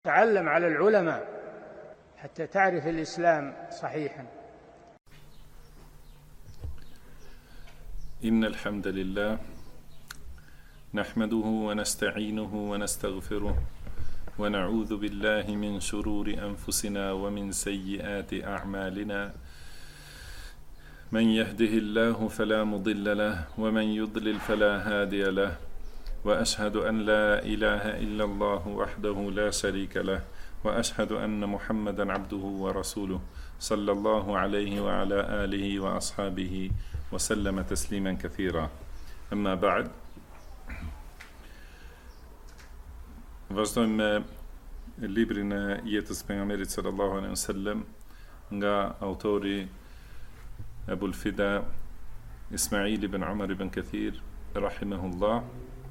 تعلم على العلماء حتى تعرف الإسلام صحيحا. إن الحمد لله نحمده ونستعينه ونستغفره ونعوذ بالله من شرور أنفسنا ومن سيئات أعمالنا. من يهده الله فلا مضل له ومن يضلل فلا هادي له، وأشهد أن لا إله إلا الله وحده لا شريك له، وأشهد أن محمدا عبده ورسوله صلى الله عليه وعلى آله وأصحابه وسلم تسليما كثيرا. أما بعد، vazhdojmë me librin e jetës pejgamberit sallallahu alaihi wasallam nga autori Ebul Fida Ismail ibn Umar ibn Kathir rahimahullah.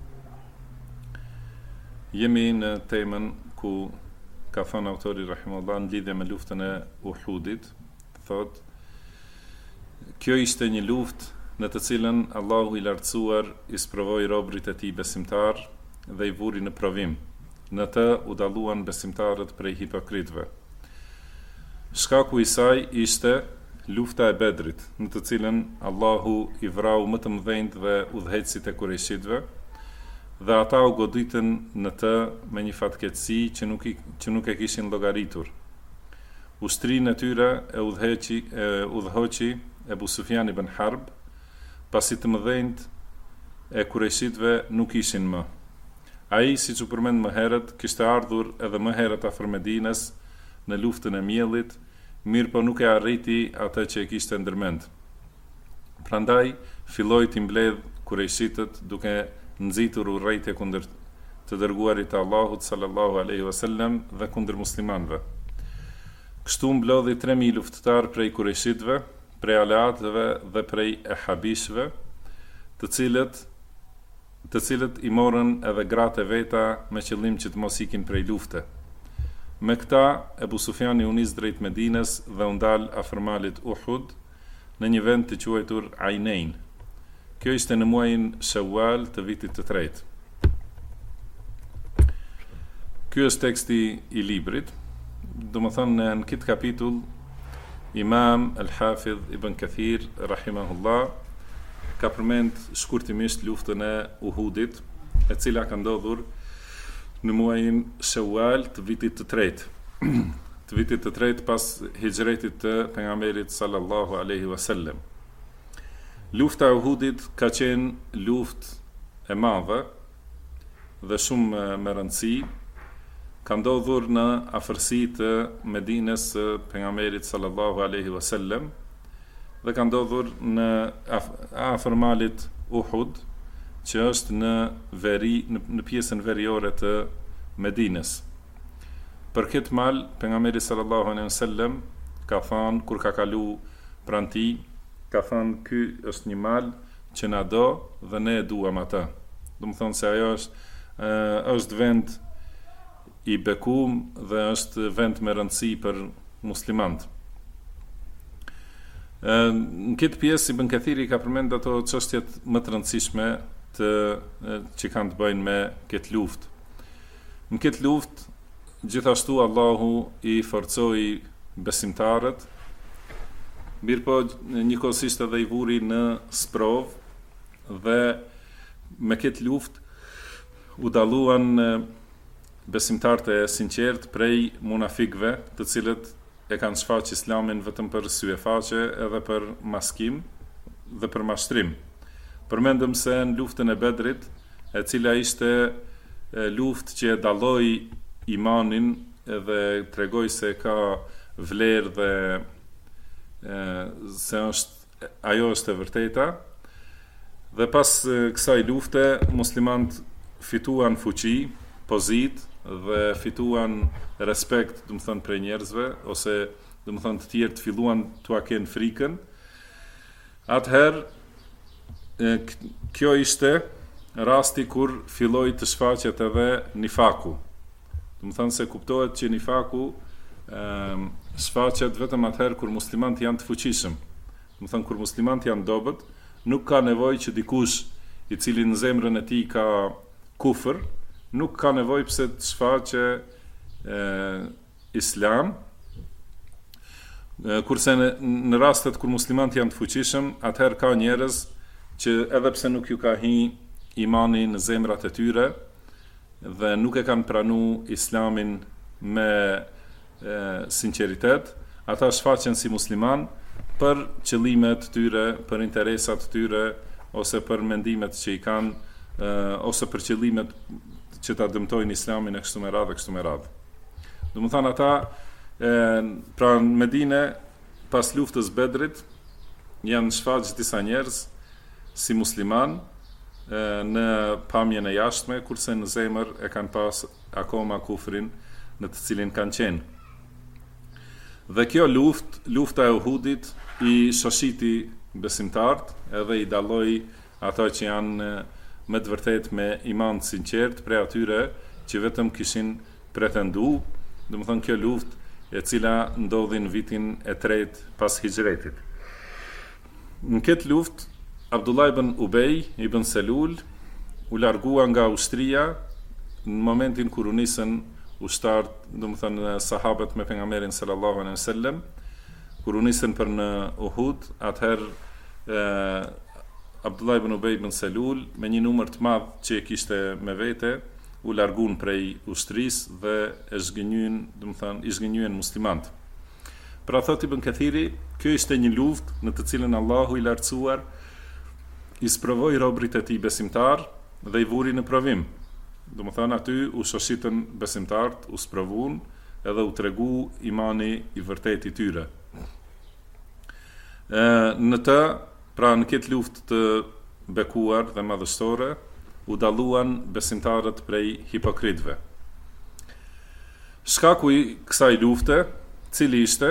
Jemi në temën ku ka thënë autori rahimahullah në lidhje me luftën e Uhudit, thot: kjo ishte një luftë në të cilën Allahu i lartësuar i sprovoi robërit e tij besimtar dhe i vuri në provim. Në të u dalluan besimtarët prej hipokritëve. Shkaku i saj ishte lufta e Bedrit, në të cilën Allahu i vrau më të mëdhenjt dhe udhëheqësit e Kurejshitëve, dhe ata u goditën në të me një fatkeqësi që nuk e kishin llogaritur. Ushtrinë e tyre e udhëhoqi Ebu Sufjan ibn Harb, pasi të mëdhenjt e Kurejshitëve nuk ishin më. Ai, siç u përmend më herët, kishte ardhur edhe më herët afër Medinës në luftën e Mjellit, mirë po nuk e arriti atë që e kishte ndërmend. Prandaj filloi të mbledh Kurejshitët duke nxitur urrejtje kundër të dërguarit të Allahut sallallahu alaihi wasallam dhe kundër muslimanëve. Kështu mblodhi 3000 luftëtar prej Kurejshitëve, prej aleatëve dhe prej ehabishëve, të cilët i morën edhe gratë e veta me qëllim që të mos ikin prej lufte. Me këta, Ebu Sufjani u nis drejt Medinës dhe u ndal afër malit Uhud në një vend të quajtur Ainein. Kjo ishte në muajin Shawwal të vitit të tretë. Ky është teksti i librit. Domethënë në këtë kapitull Imam Al-Hafidh Ibn Kathir rahimahullah ka përmend shkurtimisht luftën e Uhudit, e cila ka ndodhur në muajin Shawwal të vitit të tretë. Të vitit të tretë pas hijretit të pejgamberit sallallahu alaihi wasallam. Lufta e Uhudit ka qenë luftë e madhe dhe shumë me rëndësi. Ka ndodhur në afërsi të Medinës së pejgamberit sallallahu alaihi wasallam dhe ka ndodhur në afër malit Uhud, që është në pjesën veriore të Medinës. Për këtë mal, pejgamberi sallallahu alaihi wasallam ka thënë, kur ka kalu pranë tij, ka thënë: ky është një mal që na do dhe ne e duam atë. Do të thonë se ajo është vend i bekuar dhe është vend me rëndësi për muslimanët. Në këtë pjesë Ibn Kathiri ka përmend ato çështjet më të rëndësishme që kanë të bëjnë me këtë luftë. Në këtë luftë gjithashtu Allahu i forcoi besimtarët, mirëpo njëkohësisht edhe i vuri në sprov, dhe me këtë luftë u dalluan besimtarët e sinqert prej munafikëve, të cilët e kanë shfaqur Islamin vetëm për syefaqe edhe për maskim dhe për mashtrim. Përmendëm se në luftën e Bedrit, e cila ishte luftë që e dalloi imanin dhe tregoi se ka vlerë dhe se ajo është e vërteta, dhe pas kësaj lufte muslimanët fituan fuqi, pozitë dhe fituan respekt, do të thënë, prej njerëzve, ose do të thënë të tjerë të filluan t'ua kenë frikën. Atëherë kjo ishte rasti kur filloi të shfaqet edhe nifaku. Do të thënë se kuptohet që nifaku shfaqet vetëm atëherë kur muslimanët janë të fuqishëm. Do të thënë kur muslimanët janë dobët, nuk ka nevojë që dikush i cili në zemrën e tij ka kufër, nuk ka nevojë pse të shfaqe islam, kurse në rastet kur muslimanët janë të fuqishëm, atëherë ka njerëz që edhe pse nuk ju ka hi imani në zemrat e tyre dhe nuk e kanë pranu islamin me sinqeritet, ata shfaqen si musliman për qëllimet të tyre, për interesat të tyre, ose për mendimet që i kanë, ose për qëllimet që ta dëmtojnë islamin e kështu me radhë. Do më thanë ata, pra në Medine, pas luftës Bedrit, janë shfaqë disa njerëz si musliman në pamjen e jashtme, kurse në zemër e kanë pas akoma kufrin në të cilin kanë qenë. Dhe kjo lufta e Uhudit, i shoshiti besimtarët, edhe i dalloi ato që janë me të vërtet me iman të sinqert prej atyre që vetëm kishin pretendu. Do më thënë kjo luftë e cila ndodhi në vitin e 3 pas hijretit. Në këtë luftë, Abdullah ibn Ubej ibn Selul u largua nga ushtria në momentin kur u nisën ushtarët, do më thënë sahabët me pejgamberin sallallahu alaihi wasallam, kur u nisën për në Uhud, atëherë Abdullah ibn Ubej ibn Selul me një numër të madh që e kishte me vete, u largun prej ushtrisë dhe i zgënjyen muslimanët. Pra thot Ibn Kathiri, kjo ishte një luftë në të cilën Allahu i lartësuar i sprovoi robrit e tij besimtar dhe i vuri në provim. Do më thënë aty u shoshitën besimtarët, u sprovuan edhe u tregu imani i vërtet i tyre. Në këtë luftë të bekuar dhe madhështore, u dalluan besimtarët prej hipokritëve. Shkaku i kësaj lufte, cili ishte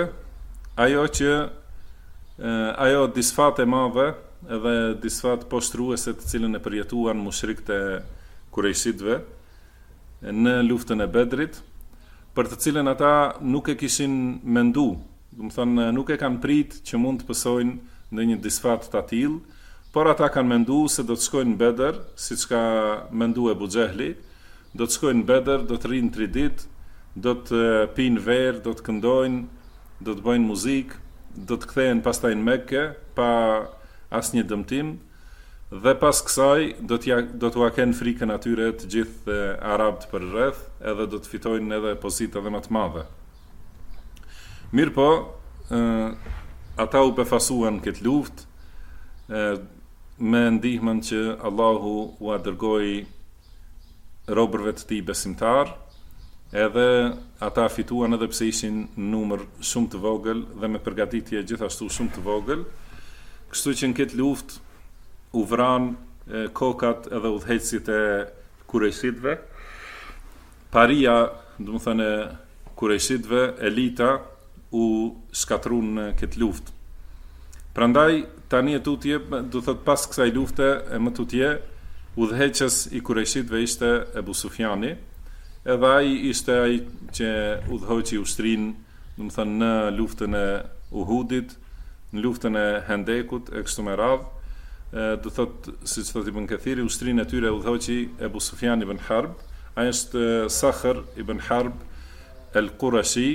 ajo disfat e madhe edhe disfat poshtruese të cilën e përjetuan mushrikët e Kurejshitëve në luftën e Bedrit, për të cilën ata nuk e kishin mendu, do të thonë nuk e kanë prit që mund të pësojnë në një disfat të tillë, por ata kanë mendu se do të shkojnë në Bedër, siç ka mendu Ebu Xehli, do të shkojnë në Bedër, do të rinë 3 ditë, do të pinë verë, do të këndojnë, do të bëjnë muzikë, do të kthehen pastaj në Mekke pa asnjë dëmtim, dhe pas kësaj do t'u kenë frikën atyre të gjithë arabët për rreth, edhe do të fitojnë edhe pozita edhe më të madhe. Mirë po, ata u befasuan këtë luftë me ndihmën që Allahu u dërgoi robërve të tij besimtar, edhe ata fituan edhe pse ishin në numër shumë të vogël dhe me përgatitje gjithashtu shumë të vogël, kështu që në këtë luftë u vran kokat edhe udhëheqësit e Kurejshitëve, paria, do të thënë Kurejshitëve, elita u shkatrun në këtë luftë. Prandaj tani e tutje, do thot pas kësaj lufte e më tutje, udhëheqës i Kurejshitëve ishte Ebu Sufjani, edhe ai ishte ai që udhëhoqi ushtrinë, do të thënë në luftën e Uhudit, në luftën e Hendekut e kështu me radhë. Do thot, siç thot Ibn Kathiri, ushtrinë e tyre udhëhoqi Ebu Sufjan ibn Harb, ai është Sakhr ibn Harb el-Qurashi,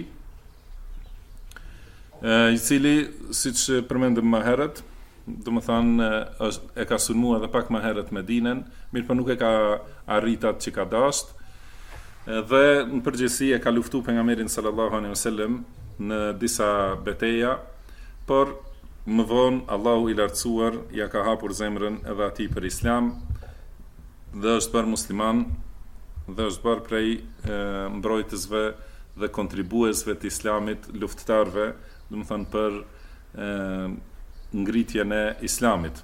i cili, siç përmendëm më herët, do të thonë e ka sulmuar edhe pak më herët Medinën, mirë po nuk e ka arritat që ka dashur, dhe në përgjithësi e ka luftu pejgamberin sallallahu alaihi wasallam në disa beteja, por më vonë Allahu i lartësuar ja ka hapur zemrën edhe atij për Islam dhe është bërë musliman dhe është bërë prej mbrojtësve dhe kontribuesve të Islamit, luftëtarve, do të thonë për ngritjen e Islamit.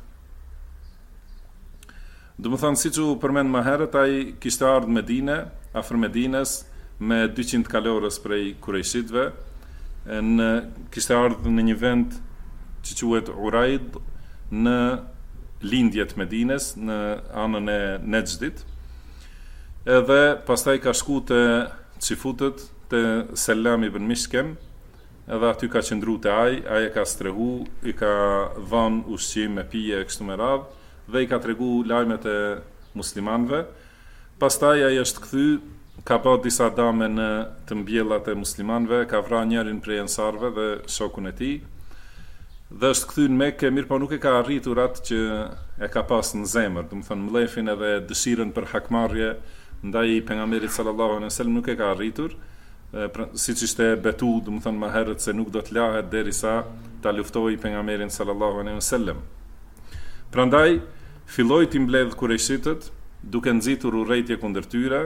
Do të thonë, siç u përmend më herët, ai kishte ardhur në Medinë, afër Medinës, me 200 kalorës prej Kurejshitëve, kishte ardhur në një vend që quhet Uraid, në lindjet Medinës, në anën e Nexhdit, edhe pastaj ka shku të Çifutët, të Selam ibn Mishkem, edhe aty ka qëndru të ai e ka strehu, i ka dhanë ushqim me pije e kështu me radhë, dhe i ka tregu lajmet e muslimanëve. Pastaj ai është kthy ka pa disa dame në të mbjellat e muslimanëve, ka vrarë njërin prej ensarëve dhe shokun e tij. Dhe është kthyr në Mekë, mirë po nuk e ka arritur atë që e ka pas në zemër, do të thonë mllefin edhe dëshirën për hakmarrje ndaj pejgamberit sallallahu alaihi wasallam nuk e ka arritur, siç ishte betu, do të thonë më herët se nuk do të lahet derisa ta luftojë pejgamberin sallallahu alaihi wasallam. Prandaj filloi të mbledh kurajshitët duke nxitur urrëtie kundër tyre,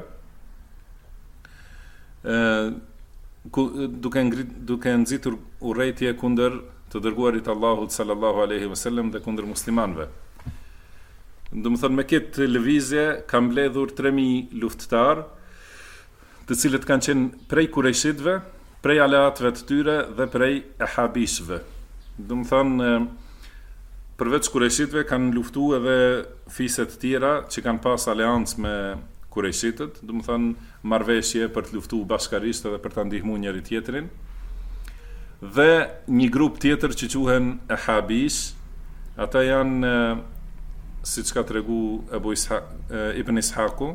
duke nxitur urrëtie kundër të dërguarit Allahut sallallahu alaihi wasallam dhe kundër muslimanëve. Do të thonë me këtë lëvizje ka mbledhur 3000 luftëtar, të cilët kanë qenë prej kurajshitëve, prej aleatëve të tyre dhe prej ehabishëve. Do të thonë përveç kurajshitëve kanë luftuar edhe fiset të tjera që kanë pas aleancë me kurajshitët, do të thonë marrëveshje për të luftuar bashkarisht edhe për ta ndihmuar njëri tjetrin. Dhe një grup tjetër që quhen ehabish, ata janë siç ka tregu Ibn Ishaku,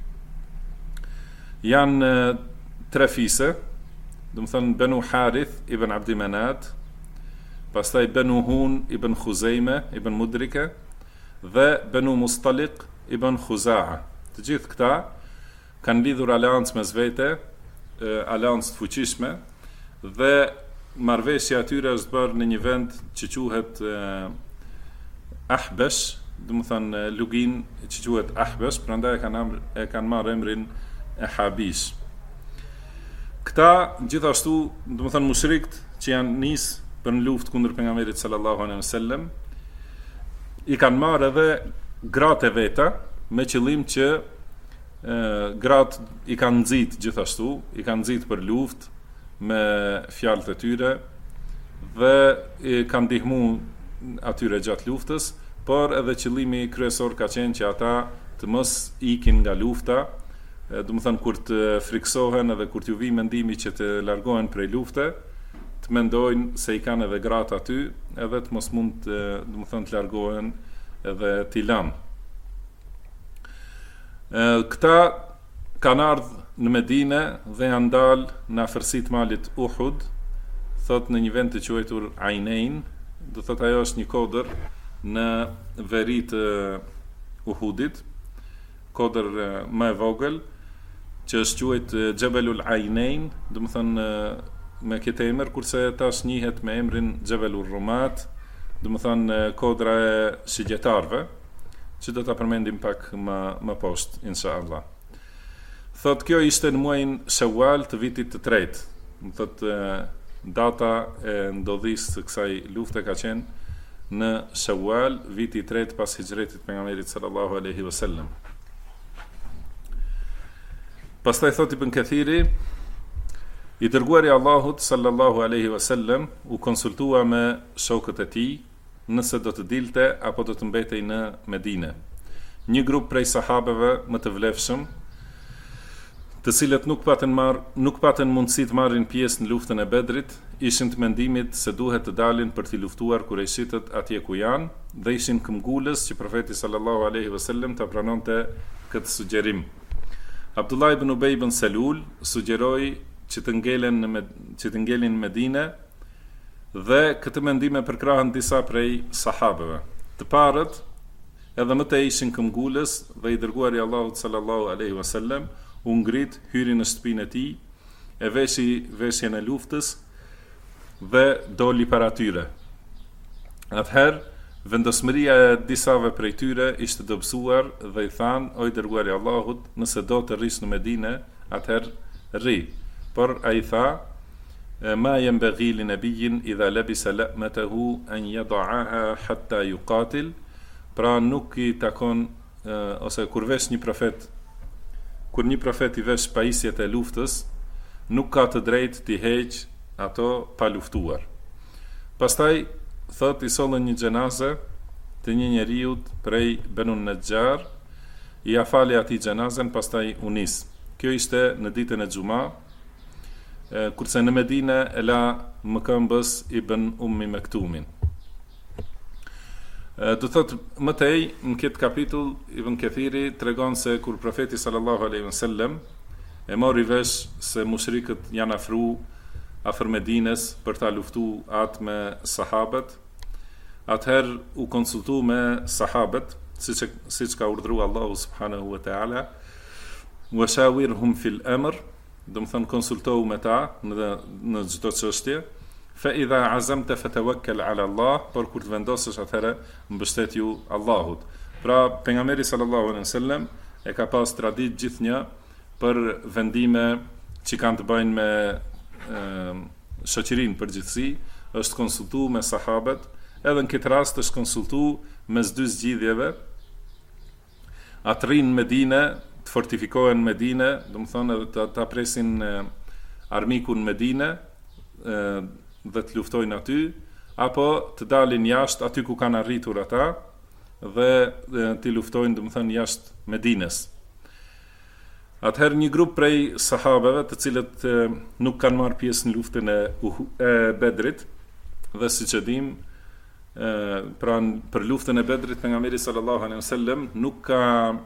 janë 3 fise, do të thonë Banu Harith ibn Abdi Manat, pastaj Banu Hun ibn Khuzaime ibn Mudrika dhe Banu Mustaliq ibn Khuza'a. Të gjithë këta kanë lidhur aleancë mes vete, aleancë të fuqishme, dhe marrëveshja e tyre është bërë në një vend që quhet Ahbesh, do të thonë lugin që quhet Ahbesh, prandaj e kanë marrë emrin Ehabish. Këta gjithashtu, do të thonë mushrikët që janë nis për në luftë kundër pejgamberit sallallahu alaihi wasallam, i kanë marrë edhe gratë e veta me qëllim që gratë i kanë nxit gjithashtu, i kanë nxit për luftë me fjalët e tyre dhe i kanë ndihmu atyre gjatë luftës, por edhe qëllimi kryesor ka qenë që ata të mos ikin nga lufta, do të thonë kur të friksohen edhe kur t'ju vi mendimi që të largohen prej lufte, të mendojnë se i kanë edhe gratë aty, edhe të mos mund të, do të thonë, të largohen edhe t'i lanë. Këta kanë ardhur në Medine dhe janë dalë në afërsitë të malit Uhud, thot në një vend të quajtur Ainein, do thot ajo është një kodër në veri të Uhudit, kodër më e vogël, që është quajt Jebelul Ainein, do të thonë me këtë emër, kurse tash njihet me emrin Jebelur Rumat, do të thonë kodra e shigjetarëve, që do ta përmendim pak më poshtë inshallah. Thot kjo ishte në muajin Shawwal të vitit të tretë. Thot data e ndodhisë së kësaj lufte ka qenë në Shawwal, viti i tretë pas hijretit pejgamberit sallallahu alaihi wasallam. Pastaj thot Ibn Kathiri, i dërguari Allahut sallallahu alaihi wasallam u konsultua me shokët e tij nëse do të dilte apo do të mbetej në Medinë. Një grup prej sahabeve më të vlefshëm, të cilët nuk patën mundësi të marrin pjesë në luftën e Bedrit, ishin të mendimit se duhet të dalin për t'i luftuar kurajshitët atje ku janë, dhe ishin këmbgulës që profeti sallallahu alaihi wasallam ta pranonte këtë sugjerim. Abdullah ibn Ubay ibn Salul sugjeroi që të ngelen në Medinë, dhe këtë mendim e përkrahën disa prej sahabeve. Të parët edhe më të ishin këmbgulës dhe i dërguari Allahut sallallahu alaihi wasallam u ngrit, hyri në shtëpinë e tij, e veshi veshjen e luftës dhe doli para tyre. Atëherë, vendosmëria e disave prej tyre ishte dobësuar dhe i thanë, o i dërguari Allahut, nëse do të rrish në Medinë, atëherë rri. Por ai tha, ma yanbaghi li nabiyyin idha labisa la'matahu an yad'aha hatta yuqatil, pra nuk i takon ose kur vesh një profet, kur një profet i vesh pajisjet e luftës, nuk ka të drejtë t'i heq ato pa luftuar. Pastaj thot i sollën një xhenaze të një njeriut prej Banu Najjar, i afali atij xhenazen, pastaj u nis. Kjo ishte në ditën e Xuma, kurse në Medinë e la mëkëmbës Ibn Ummi Maktumin. Do thot më tej në këtë kapitull Ibn Kathiri tregon se kur profeti sallallahu alaihi wasallam e mori vesh se mushrikët janë afër Medines për ta luftu atë me sahabët, atëherë u konsultu me sahabët, siç ka urdhëruar Allahu subhanahu wa ta'ala, wa shawirhum fil amr, do të thënë konsultohu me ta në çdo çështje, fa idha azamta fatawakkal ala Allah, por kur të vendosësh atëherë mbështetju Allahut. Pra pejgamberi sallallahu alaihi wasallam e ka pas tradit gjithnjë për vendime që kanë të bëjnë me shoqërinë përgjithësi, është konsultu me sahabët, edhe në këtë rast është konsultu mes dy zgjidhjeve, atë rinë Medine, të fortifikohen Medine, do të thonë edhe ta presin armikun Medine dhe të luftojnë aty, apo të dalin jashtë aty ku kanë arritur ata dhe të luftojnë, do të thonë, jashtë Medines. Atëherë një grup prej sahabeve, të cilët nuk kanë marrë pjesë në luftën e Bedrit, dhe siç e dim, pra për luftën e Bedrit pejgamberi sallallahu alaihi wasallam nuk ka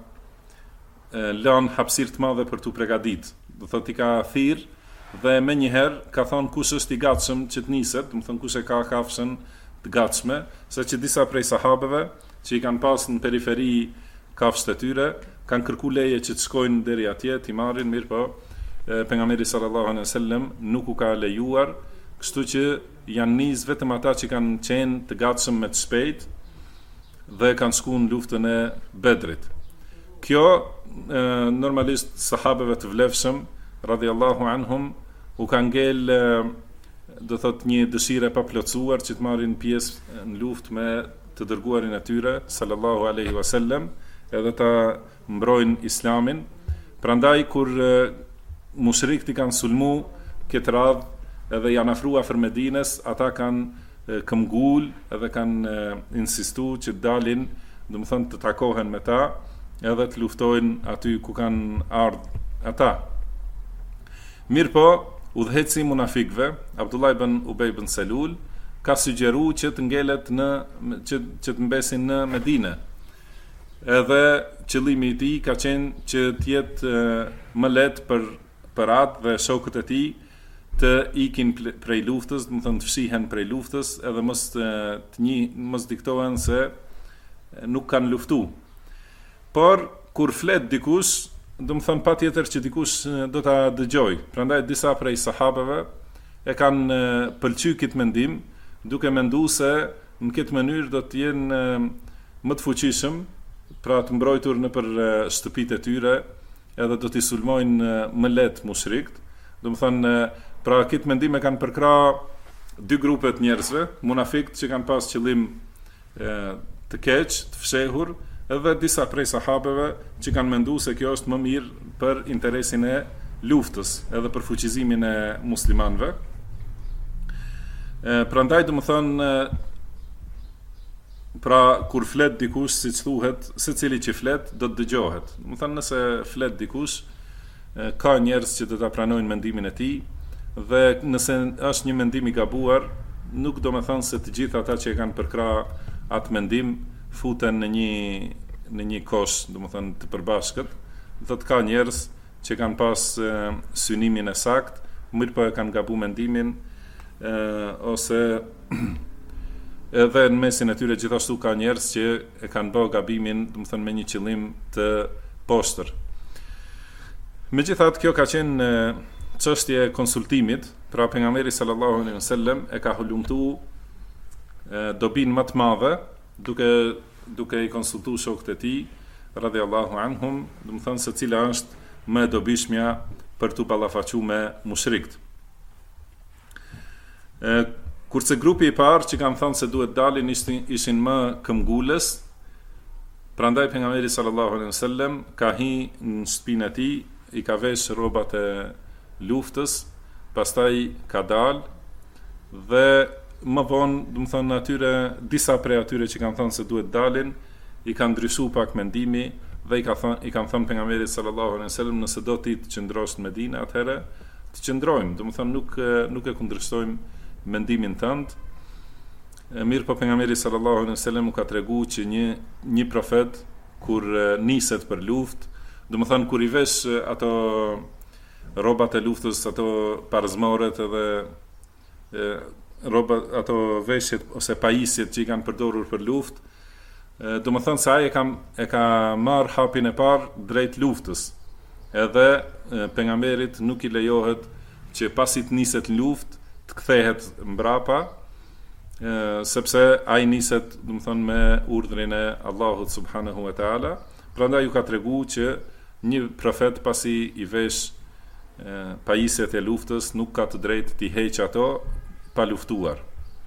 lënë hapësirë të madhe për tu përgatit. Do thotë i ka thirr dhe më njëherë ka thonë kush është i gatshëm që të niset, do të thonë kush e ka kafshën të gatshme, saqë disa prej sahabeve që i kanë pasur në periferi kafshët e tyre kanë kërkuar leje që të shkojnë deri atje, t'i marrin, mirë po pejgamberi sallallahu alaihi wasallam nuk u ka lejuar, kështu që janë nis vetëm ata që kanë qenë të gatshëm me të shpejt dhe kanë shkuar në luftën e Bedrit. Kjo normalisht sahabeve të vlefshëm radhiyallahu anhum u ka ngel do thot një dëshirë pa plotësuar që të marrin pjesë në luftë me të dërguarin e tyre sallallahu alaihi wasallam, edhe ta mbrojnë islamin. Prandaj kur mushrikët i kanë sulmu këtë radhë edhe janë afruar afër Medines, ata kanë këmbgul edhe kanë insistu që dalin, do të thonë të takohen me ta, edhe të luftojnë aty ku kanë ardhur ata. Mirë po, udhëheci munafikëve, Abdullah ibn Ubay ibn Salul, ka sugjeruar që të ngelet që të mbesin në Medinë. Edhe qëllimi i tij ka qenë që të jetë më lehtë për atë dhe shokët e tij të ikin prej luftës, do të thonë të fshihen prej luftës, edhe mos diktohen se nuk kanë luftu. Por kur flet dikush, do të thonë patjetër që dikush do ta dëgjoj. Prandaj disa prej sahabeve e kanë pëlqyer këtë mendim, duke menduar se në këtë mënyrë do të jenë më të fuqishëm, pra të mbrojtur nëpër shtëpitë e tyre, edhe do t'i sulmojnë më lehtë mushrikët. Do të thonë, pra këtë mendim e kanë përkrah dy grupe të njerëzve, munafikët që kanë pas qëllim të keq, të fshehur, edhe disa prej sahabeve që kanë menduar se kjo është më mirë për interesin e luftës, edhe për fuqizimin e muslimanëve. Prandaj do të thonë, pra kur flet dikush, siç thuhet, secili që flet do të dëgjohet. Do të thonë, nëse flet dikush, ka njerëz që do ta pranojnë mendimin e tij, dhe nëse është një mendim i gabuar, nuk do të thonë se të gjithë ata që e kanë përkrah atë mendim futen në një kosh, do të thonë të përbashkët. Do të ka njerëz që kanë pas synimin e sakt, mirë po e kanë gabu mendimin, ose edhe në mesin e tyre gjithashtu ka njerëz që e kanë bërë gabimin, do të thonë me një qëllim të poshtër. Megjithatë, kjo ka qenë çështje e konsultimit, pra pejgamberi sallallahu alaihi wasallam e ka hulumtuar dobin më të madhe duke i konsultuar shokët e tij radhiyallahu anhum, do të thonë se cila është më e dobishmja për tu ballafaquar me mushrikët. Kurse grupi i parë që kanë thënë se duhet dalin ishin më këmbgulës, prandaj pejgamberi sallallahu alaihi wasallam ka hyrë në shtëpinë e tij, i ka vesh rrobat e luftës, pastaj ka dalë dhe më vonë, do të thonë atyre, disa prej atyre që kanë thënë se duhet dalin, i kanë ndryshuar pak mendimi dhe i kanë thënë pejgamberit sallallahu alaihi wasallam, nëse do ti të qëndrosh në Medinë, atëherë të qëndrojmë, do të thonë nuk e kundërshtojmë mendimin tënd. Mirë po pejgamberi sallallahu alaihi wasallam u ka treguar që një profet kur niset për luftë, do të thonë kur i vesh ato rrobat e luftës, ato parzmoret edhe ato veshjet ose pajisjet që i kanë përdorur për luftë, do më thënë se ai e ka marrë hapin e parë drejt luftës. Edhe pejgamberit nuk i lejohet që pasi të niset luftë të kthehet mbrapa, sepse ai niset, do më thënë, me urdhrin e Allahut subhanahu wa taala. Prandaj ju ka treguar që një profet pasi i vesh pajisjet e luftës nuk ka të drejtë t'i heqë ato pa luftuar.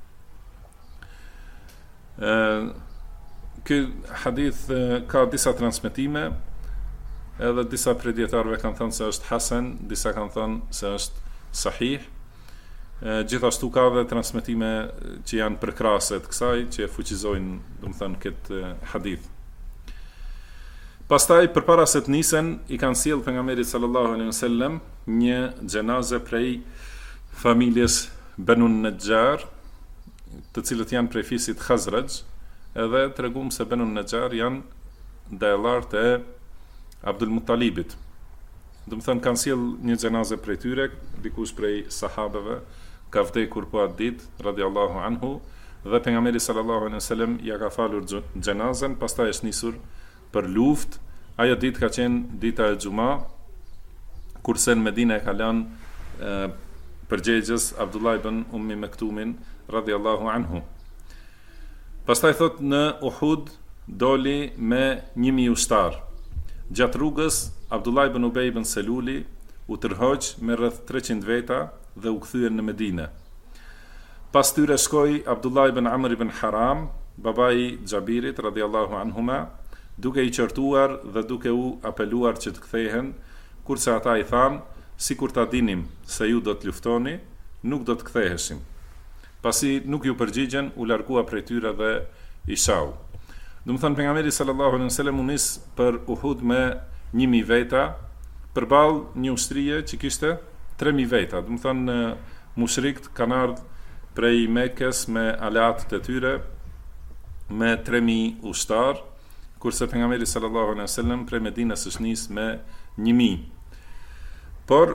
Ky hadith ka disa transmetime, edhe disa prej dietarëve kanë thënë se është hasan, disa kanë thënë se është sahih. Gjithashtu ka dhe transmetime që janë përkrahase të kësaj, që e fuqizojnë, domethënë, këtë hadith. Pastaj përpara se të nisen, i kanë sjell pejgamberit sallallahu alaihi wasallam një xhenaze prej familjes Banu Najjar, të cilët janë prej fisit Khazraj, edhe tregum se Banu Najjar janë djallarët e Abdul Muttalibit. Do të thënë kanë sjell një xhenaze prej tyre, dikush prej sahabeve ka vdekur po atë ditë, radiallahu anhu, dhe pejgamberi sallallahu alaihi wasallam ja ka falur xhenazën, pastaj është nisur për luftë. Ajo ditë ka qenë dita e Xuma, kurse në Medinë e ka lënë përgjegjës Abdullah ibn Ummi Maktumin radhiyallahu anhu. Pastaj thot në Uhud doli me 1000 ushtar. Gjatë rrugës Abdullah ibn Ubej ibn Seluli u tërhoq me rreth 300 veta dhe u kthye në Medinë. Pas tyre shkoi Abdullah ibn Amr ibn Haram, babai Xhabirit radhiyallahu anhuma, duke i qortuar dhe duke u apeluar që të kthehen, kurse ata i thanë, sikur ta dinim se ju do të luftoni, nuk do të ktheheshim. Pasi nuk ju përgjigjen, u largua prej tyre dhe i shau. Do të thënë pejgamberi sallallahu alaihi wasallam u nis për Uhud me 1000 veta, përballë një ushtrie që kishte 3000 veta. Do të thënë mushrikët kanë ardhur prej Mekës me alatët e tyre me 3000 ushtar, kurse pejgamberi sallallahu alaihi wasallam prej Medinës është nis me 1000. Por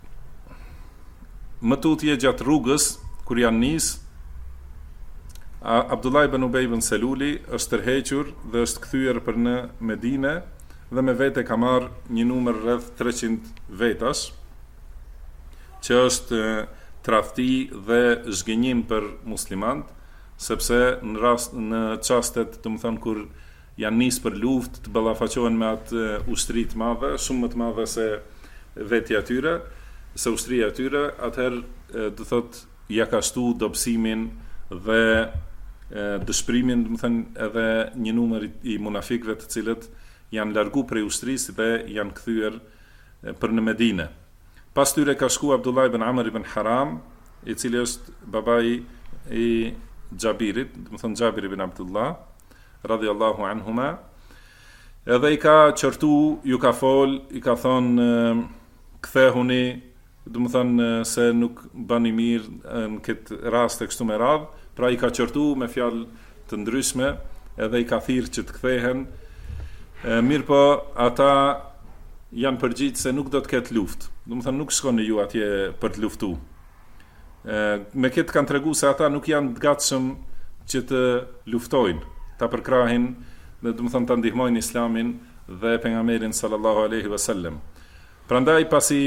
më tutje gjatë rrugës kur janë nis, Abdullah ibn Ubej ibn Seluli është tërhequr dhe është kthyer për në Medinë dhe me vete ka marrë një numër rreth 300 vetash, që është tradhti dhe zhgënjim për muslimanët, sepse në çastet, domethënë kur janë nis për luftë, të ballafaqohen me atë ushtri të madhe, shumë më të madhe se vetja e tyre, se ushtria e tyre, atëherë do thotë ja ka shtu dobësimin dhe dëshpërimin, domethënë edhe një numër i munafikëve të cilët janë largu prej ushtrisë dhe janë kthyer për në Medinë. Pas tyre ka shku Abdullah ibn Amr ibn Haram, i cili është babai i Xhabirit, domethënë Xhabir ibn Abdullah radhiyallahu anhuma, edhe i ka qortu, ju ka fol, i ka thonë kthehuni, domethënë se nuk bani mirë në këtë rast e kështu me radhë, pra i ka qortu me fjalë të ndryshme, edhe i ka thirrë që të kthehen. Mirë po, ata janë përgjigjë se nuk do të ketë luftë. Domethënë nuk shkoni ju atje për të luftu. Me këtë kanë tregu se ata nuk janë të gatshëm që të luftojnë, ta përkrahin, dhe domethënë ta ndihmojnë Islamin dhe pejgamberin sallallahu alaihi wasallam. Prandaj pasi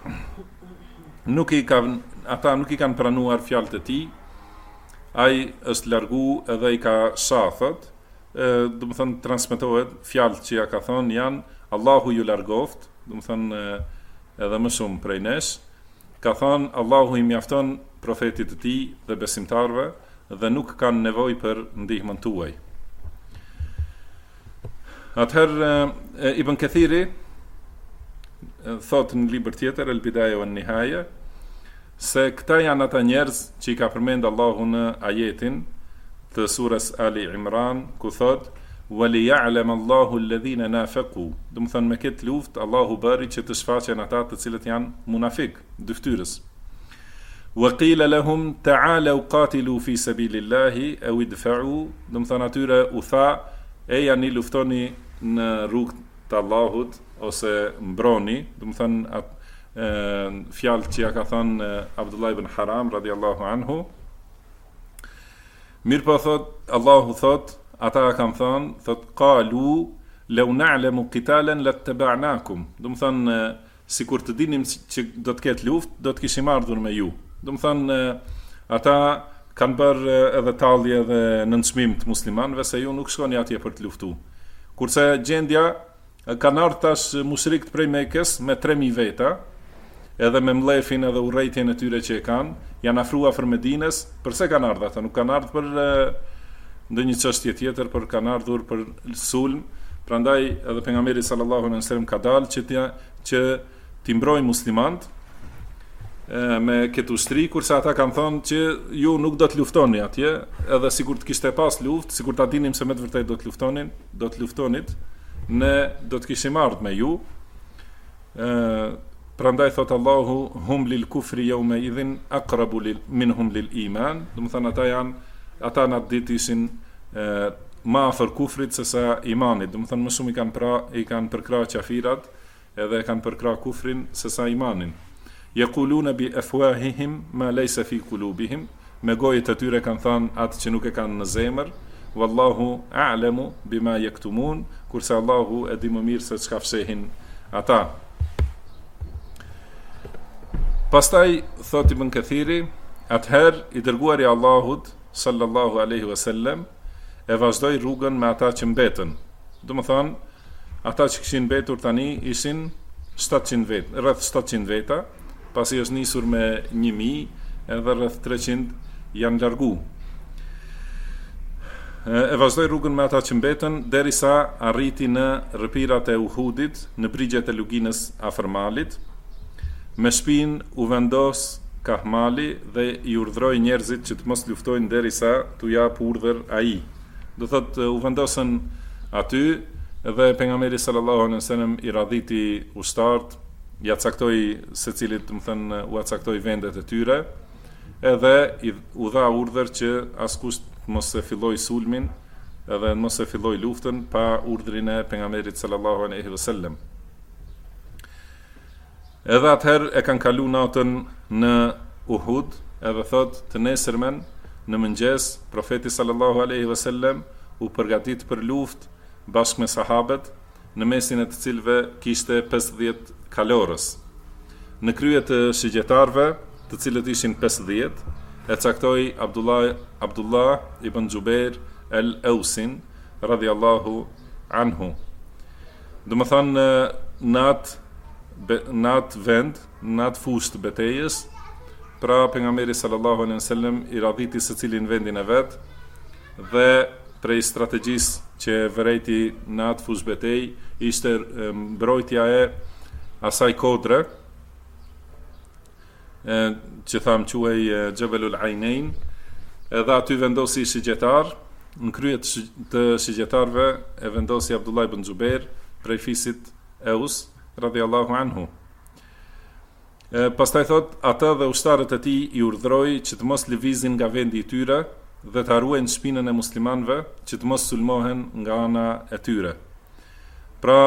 ata nuk i kanë pranuar fjalët e tij, ai është largu edhe i ka shafët, domethënë transmetohet fjalët që ja ka thonë janë Allahu ju largoft, domethënë edhe më shumë prej nesh, ka thonë Allahu i mjafton profetit të tij dhe besimtarve dhe nuk kanë nevojë për ndihmën tuaj. Atëherë Ibn Kathiri thotë në libër tjetër, El Bidaja wan Nihaja, se këta janë ata njerëz që i ka përmend Allahu në ajetin të surës Ali Imran, ku thotë وَلِيَعْلَمَ اللَّهُ الَّذِينَ نَافَقُوا. Do të thënë me këtë luftë Allahu bëri që të shfaqen ata të cilët janë munafik, dyftyrës. وَقِيلَ لَهُمْ تَعَالَوْا قَاتِلُوا فِي سَبِيلِ اللَّهِ أَوْ ادْفَعُوا. Do të thënë atyre u tha, jani luftoni në rrugën e Allahut ose mbroni, do të thënë fjalë që ja ka thënë Abdullah ibn Haram radiallahu anhu. Mirë po thot, Allahu thot, ata kanë thënë, thot, qalu, law na'lamu qitalan lattaba'nakum. Do të thënë, sikur të dinim që do të ketë luftë, do të kishim ardhur me ju. Do të thënë, ata kanë bërë edhe tallje edhe nënçmim të muslimanëve se ju nuk shkoni atje për të luftuar. Kurse gjendja kanë ardhur tash mushrikët prej Mekës me 3000 veta, edhe me mlefin edhe urrejtjen e tyre që e kanë, janë afruar për Medinës. Përse kanë ardhur ata? Nuk kanë ardhur për ndonjë çështje tjetër, por kanë ardhur për sulm. Prandaj edhe pejgamberi sallallahu alaihi wasallam ka dalë që t'i mbrojnë muslimanët me këtë ushtri, kurse ata kanë thonë që ju nuk do të luftoni atje, edhe sikur të kishte pas luftë, sikur ta dinim se me të vërtetë do të luftonit, ne do të kishim ardhur me ju. Prandaj thot Allahu, hum lil kufri yawma idhin aqrabu minhum lil iman. Do të thonë ata në atë ditë ishin më afër kufrit se sa imanit. Do të thonë më shumë i kanë përkrah qafirat, edhe kanë përkrah kufrin se sa imanin. Yaquluna bi afwahihim ma laysa fi qulubihim. Me gojët e tyre kanë thënë atë që nuk e kanë në zemër. Wallahu a'lamu bima yaktumun. Kurse Allahu e di më mirë se çka fshehin ata. Pastaj thot Ibn Kathiri, atëherë i dërguari i Allahut sallallahu alaihi wasallam e vazhdoi rrugën me ata që mbetën. Do të thonë, ata që kishin mbetur tani ishin 700 vet, rreth 700 veta, pasi është nisur me 1000, edhe rreth 300 janë largu. E vazhdoi rrugën me ata që mbetën derisa arriti në rrëpirat e Uhudit, në brigjet e luginës afër malit. Me shpinë u vendos Kahmali dhe i urdhroi njerëzit që të mos luftojnë derisa t'u jap urdhër ai. Do thotë u vendosën aty dhe pejgamberi sallallahu alaihi wasallam i radhiti ushtarët, ja caktoi secilit, do të thënë u caktoi vendet e tyre, edhe u dha urdhër që askush mos e filloi sulmin, edhe mos e filloi luftën pa urdhrin e pejgamberit sallallahu alaihi wasallam. Edhe atëherë e kanë kalu natën në Uhud, edhe thot të nesërmen në mëngjes, profeti sallallahu alaihi wasallam u përgatit për luftë bashkë me sahabët, në mesin e të cilëve kishte 50 kalorës. Në krye të shigjetarëve, të cilët ishin 50, e caktoi Abdullah ibn Jubair el-Ausin radhiyallahu anhu. Do të thonë në atë vend, në atë fushë të betejës, pra pejgamberi sallallahu alaihi wasallam i radhiti secilin vendin e vet, dhe prej strategjisë që vërejti në atë fushë betejë ishte mbrojtja e asaj kodre, që thamë quhej Jabelul Aynain, edhe aty vendosi shigjetar, në krye të shigjetarëve e vendosi Abdullah ibn Jubair prej fisit Aus radhiyallahu anhu. Pastaj thot, ata dhe ushtarët e tij i urdhroi që të mos lëvizin nga vendi i tyre dhe të harruajnë shpinën e muslimanëve, që të mos sulmohen nga ana e tyre. Pra,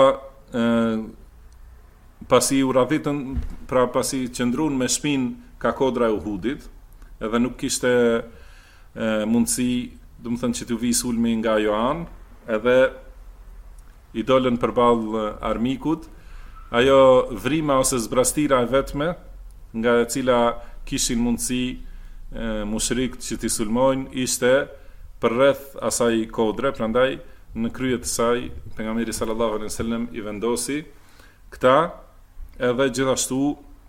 pasi u radhitën, pra pasi qëndruan me shpinë ka kodra e Uhudit, edhe nuk kishte mundësi, do të thënë që t'u vi sulmi nga ajo anë, edhe i dolën përballë armikut. Ajo vrima ose zbrastira e vetme, nga e cila kishin mundësi mushrikët që t'i sulmojnë, ishte përreth asaj kodre. Prandaj në krye të saj pejgamberi sallallahu alaihi wasallam i vendosi këta, edhe gjithashtu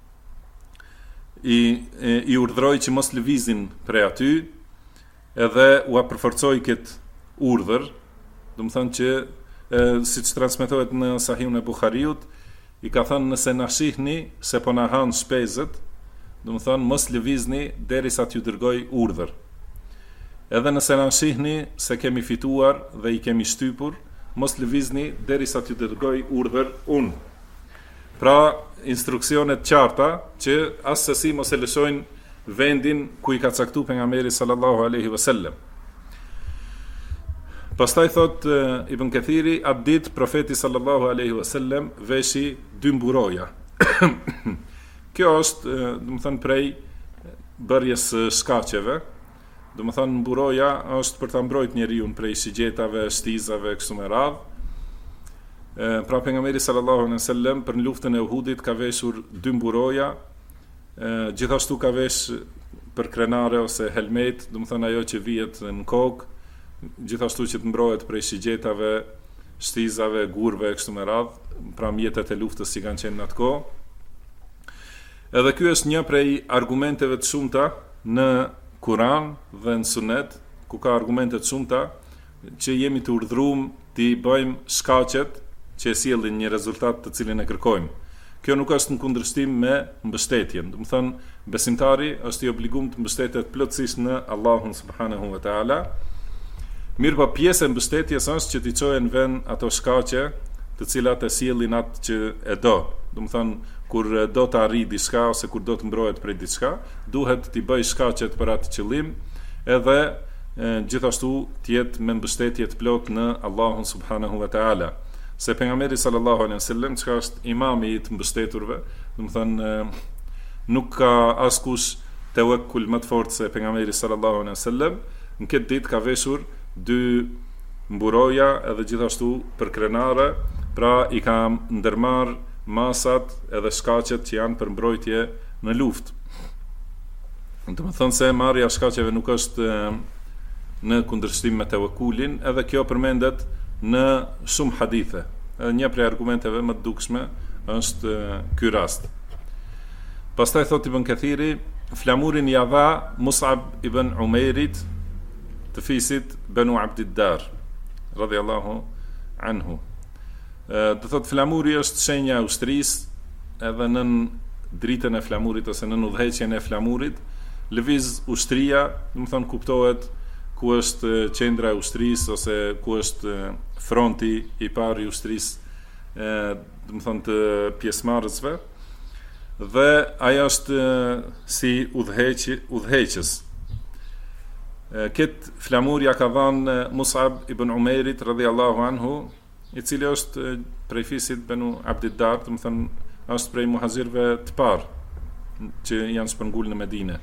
i urdhroi që mos lëvizin prej aty, edhe u përforcoi këtë urdhër, do të thënë që siç transmetohet në Sahihun e Buhariut, i ka thënë nëse na shihni se po na han shpezët, do të thënë mos lëvizni derisa t'ju dërgoj urdhër. Edhe nëse na shihni se kemi fituar dhe i kemi shtypur, mos lëvizni derisa t'ju dërgoj urdhër unë. Pra, instruksionet qarta që asesi mos e lëshojnë vendin ku i ka caktuar pejgamberi sallallahu alaihi wasallam. Pastaj thot Ibn Kathiri, atë ditë profeti sallallahu alaihi wasallam veshi 2 mburoja. Kjo është, do të thënë, prej bërjes së shkaqeve. Do të thënë, mburoja është për ta mbrojtur njeriu prej sigjetave, shtizave kështu me radhë. Pra pejgamberi sallallahu alaihi wasallam për në luftën e Uhudit ka veshur 2 mburoja, gjithashtu ka vesh për krenare ose helmet, do të thënë ajo që vihet në kokë, gjithashtu që të mbrohet prej sigjetave, shtizave, gurve kështu me radhë, pra mjetet e luftës që kanë qenë në atë kohë. Edhe ky është një prej argumenteve të shumta në Kur'an dhe në Sunet, ku ka argumente të shumta që jemi të urdhëruar të bëjmë shkaqet që sjellin një rezultat të cilin e kërkojmë. Kjo nuk është në kundërshtim me mbështetjen. Do të thënë, besimtari është i obliguar të mbështetet plotësisht në Allahun subhanahu wa taala. Mirë, pa pjesë e mbështetjes është që t'i çojë në vend ato shkaqe të cilat e sjellin atë që e do. Do të thënë, kur do të arrijë diçka ose kur do të mbrohet prej diçka, duhet t'i bëj shkaqet për atë qëllim, edhe gjithashtu të jetë me mbështetje të plotë në Allahun subhanahu wa taala. Se pejgamberi sallallahu alaihi wasallam, që është imami i të mbështeturve, do të thënë, nuk ka askush tewakkul më të fortë se pejgamberi sallallahu alaihi wasallam. Në këtë ditë ka veshur 2 mburoja edhe gjithashtu për krenare, pra i ka ndërmarr masat edhe shkaqet që janë për mbrojtje në luftë. Do të thënë se marrja shkaqeve nuk është në kundërshtim me tewakkulin, edhe kjo përmendet në shumë hadithe. Edhe një prej argumenteve më të dukshme është ky rast. Pastaj thot Ibn Kathiri, flamurin ja dha Mus'ab ibn Umairit, të fisit Banu Abdiddar, radhiyallahu anhu. Do thot flamuri është shenja e ushtrisë, edhe nën dritën e flamurit ose nën udhëheqjen e flamurit lëviz ushtria, do të thon kuptohet ku është qendra e ushtrisë ose ku është fronti i parë i ushtrisë, do të thon të pjesëmarrësve, dhe ajo është si udhëheqës. Këtë flamurja ka dhënë Mus'ab ibn Umairit radhiyallahu anhu, i cili është prej fisit Banu Abdiddar, do të thënë është prej muhazirëve të parë që janë shpërngul në Medinë.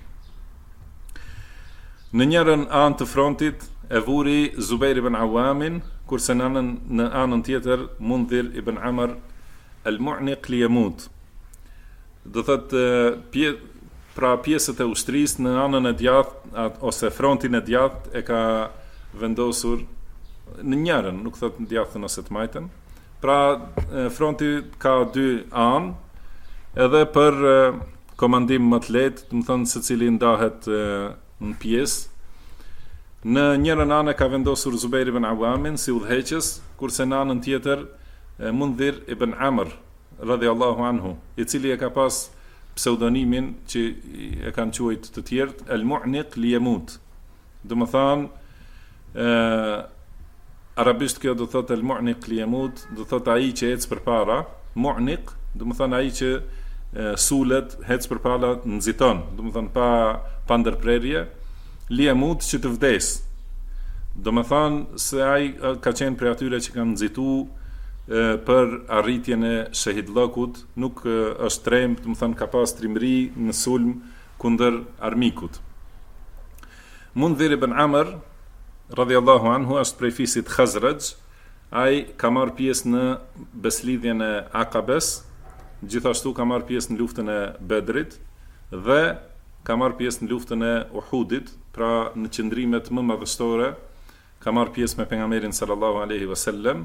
Në njërën anë të frontit e vuri Zubair ibn Awamin, kurse në anën tjetër Mundhir ibn Amr al-Mu'niq li yamut. Do thotë pra pjesët e ushtrisë në anën e djathtë ose frontin e djathtë e ka vendosur në njërën, nuk thot në djathtën ose të majtën. Pra fronti ka 2 anë, edhe për komandim më të lehtë, do të thonë secili ndahet në pjesë. Në njërën anë ka vendosur Zubair ibn Awamin si udhëheqës, kurse në anën tjetër Mundhir ibn Amr radhiyallahu anhu, i cili e ka pas pseudonimin që e kanë quajtur të tjerë al-Mu'niq li yamut. Do të thonë arabisht kjo do thotë al-Mu'niq li yamut, do thotë ai që ec përpara. Mu'niq do të thonë ai që sulet, hec përpara, nxiton, do të thonë pa ndërprerje. Li yamut që të vdes. Do të thonë se ai ka qenë prej atyre që kanë nxitu për arritjen e shahidllokut, nuk është tremb, do të thonë ka pas trimëri në sulm kundër armikut. Mundhir ibn Amr radhiyallahu anhu është prej fisit Khazraj, ai ka marrë pjesë në beslidhjen e Aqabes, gjithashtu ka marrë pjesë në luftën e Bedrit dhe ka marrë pjesë në luftën e Uhudit, pra në qëndrimet më madhështore ka marrë pjesë me pejgamberin sallallahu alaihi wasallam.